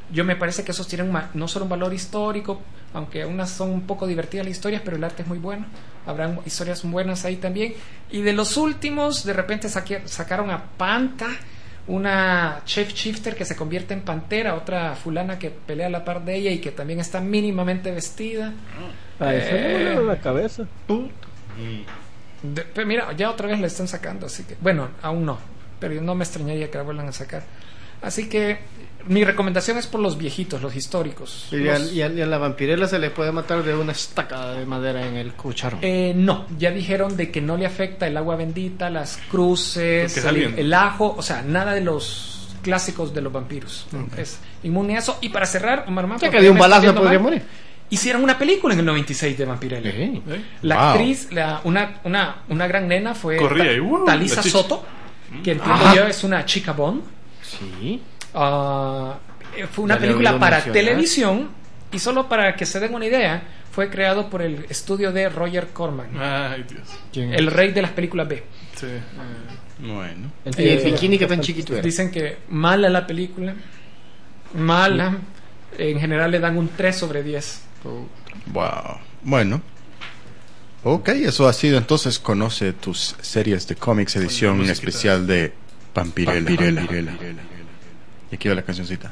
yo me parece que esos tienen ma- no solo un valor histórico, aunque unas son un poco divertidas las historias, pero el arte es muy bueno. Habrán historias buenas ahí también. Y de los últimos, de repente saque- sacaron a Panta, una chef shifter que se convierte en pantera, otra fulana que pelea a la par de ella y que también está mínimamente vestida. A eso le Eh, voló la cabeza. De- pero mira, ya otra vez la están sacando, así que, bueno, aún no, pero no me extrañaría que la vuelvan a sacar. Así que mi recomendación es por los viejitos, los históricos. Y a, Los- y a- y a la vampirela se le puede matar de una estaca de madera en el cucharón. Eh, no, ya dijeron de que no le afecta el agua bendita, las cruces, Porque es el, alguien. el ajo, o sea, nada de los clásicos de los vampiros. Es inmune a eso. Y para cerrar, Omar Mann, Ya porque que de un me está balazo yendo podría mal, morir. hicieron una película en el noventa y seis de Vampirella. Sí. ¿Eh? La Wow. actriz, la, una, una, una gran nena fue Corría Ta- y, ¡wow! Talisa la chicha. Soto, que entiendo Ajá. yo es una chica Bond. Sí. Ah, eh, fue una Ya le película oído para mencionar. televisión y solo para que se den una idea, fue creado por el estudio de Roger Corman, Ay, Dios. el rey de las películas B. Sí. Bueno. El, el Eh, bikini que tan chiquito era. Dicen que mala la película, mala. En general le dan un tres sobre diez. Wow. Bueno. Ok, eso ha sido entonces Conoce tus series de cómics, edición musiquita. especial de Vampirella. Vampirella. Vampirella. Y aquí va la cancioncita.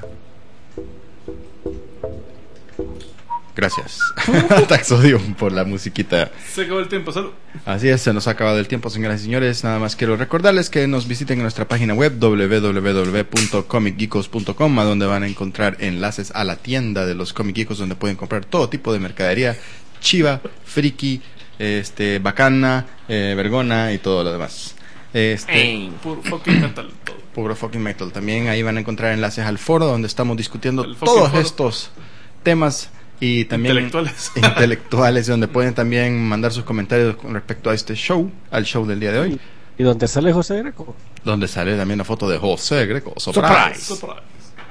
Gracias, Taxodium, por la musiquita. Se acabó el tiempo, salud. Así es, se nos ha acabado el tiempo, señoras y señores. Nada más quiero recordarles que nos visiten en nuestra página web doble u doble u doble u punto comic geekos punto com, a donde van a encontrar enlaces a la tienda de los Comic Geekos, donde pueden comprar todo tipo de mercadería chiva, friki, este, bacana, eh, vergona y todo lo demás. Este, Puro fucking metal todo. puro fucking metal. También ahí van a encontrar enlaces al foro donde estamos discutiendo El fucking todos foro. estos temas y también Intelectuales. intelectuales, donde pueden también mandar sus comentarios con respecto a este show, al show del día de hoy, ¿Y dónde sale José Greco? donde sale también la foto de José Greco. Surprise. Surprise.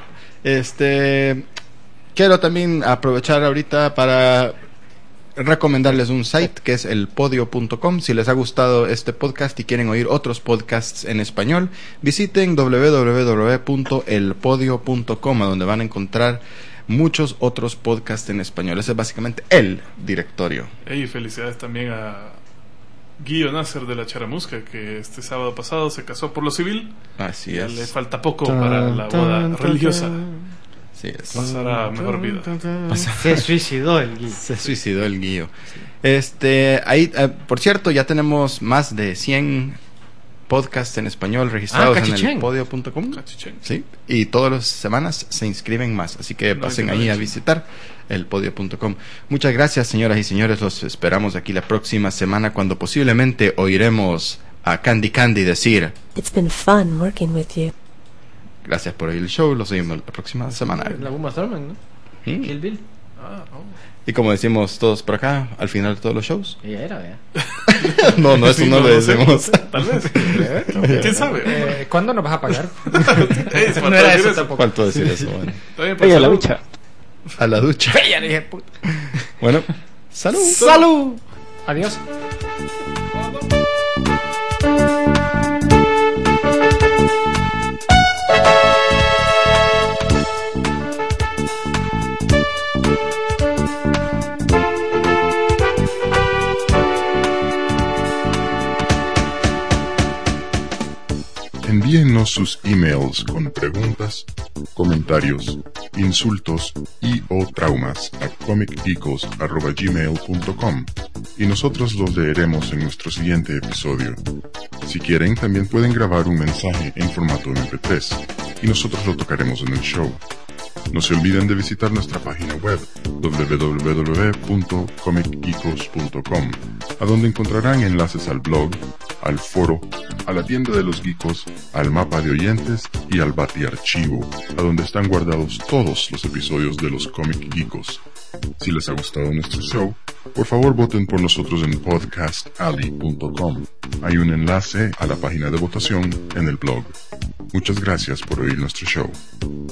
Este, quiero también aprovechar ahorita para recomendarles un site que es el podio punto com. Si les ha gustado este podcast y quieren oír otros podcasts en español, visiten doble u doble u doble u punto el podio punto com, a donde van a encontrar muchos otros podcasts en español. Ese es básicamente el directorio. Y felicidades también a Guillo Nasser de la Charamusca, que este sábado pasado se casó por lo civil. Así Ya es. le falta poco para la boda religiosa. Así es. Pasará a mejor vida. Se suicidó el Gui. Se suicidó el Guillo. Este, ahí, eh, por cierto, ya tenemos más de cien podcasts en español registrados Ah, en el cachichén. podio punto com. Cachichén. Sí, y todas las semanas se inscriben más, así que No, pasen que no ahí he a hecho. visitar el podio punto com. Muchas gracias, señoras y señores, los esperamos aquí la próxima semana, cuando posiblemente oiremos a Candy Candy decir It's been fun working with you. gracias por oír el show, los oímos la próxima semana. La Uma Thurman, ¿no? ¿Mm? Kill Bill. Ah, oh. Y como decimos todos por acá, al final de todos los shows. Ella era, vea. No, no, eso Sí, no, lo sé, decimos. sé, tal vez. ¿Quién sabe? Eh, ¿Cuándo nos vas a pagar? Ey, No era eso tampoco. Faltó decir eso, bueno. Está bien, pues, Oye, la salud. bicha. A la ducha. Ya le dije, puta. Bueno, salud. ¡Salud! Adiós. Envíennos sus emails con preguntas, comentarios, insultos y o traumas a comic geekos arroba gmail punto com y nosotros los leeremos en nuestro siguiente episodio. Si quieren, también pueden grabar un mensaje en formato eme pe tres y nosotros lo tocaremos en el show. No se olviden de visitar nuestra página web doble u doble u doble u punto comic geekos punto com, a donde encontrarán enlaces al blog, al foro, a la tienda de los geekos, al mapa de oyentes y al batiarchivo, a donde están guardados todos los episodios de los Comic Geekos. Si les ha gustado nuestro show, por favor voten por nosotros en podcast alley punto com. Hay un enlace a la página de votación en el blog. Muchas gracias por oír nuestro show.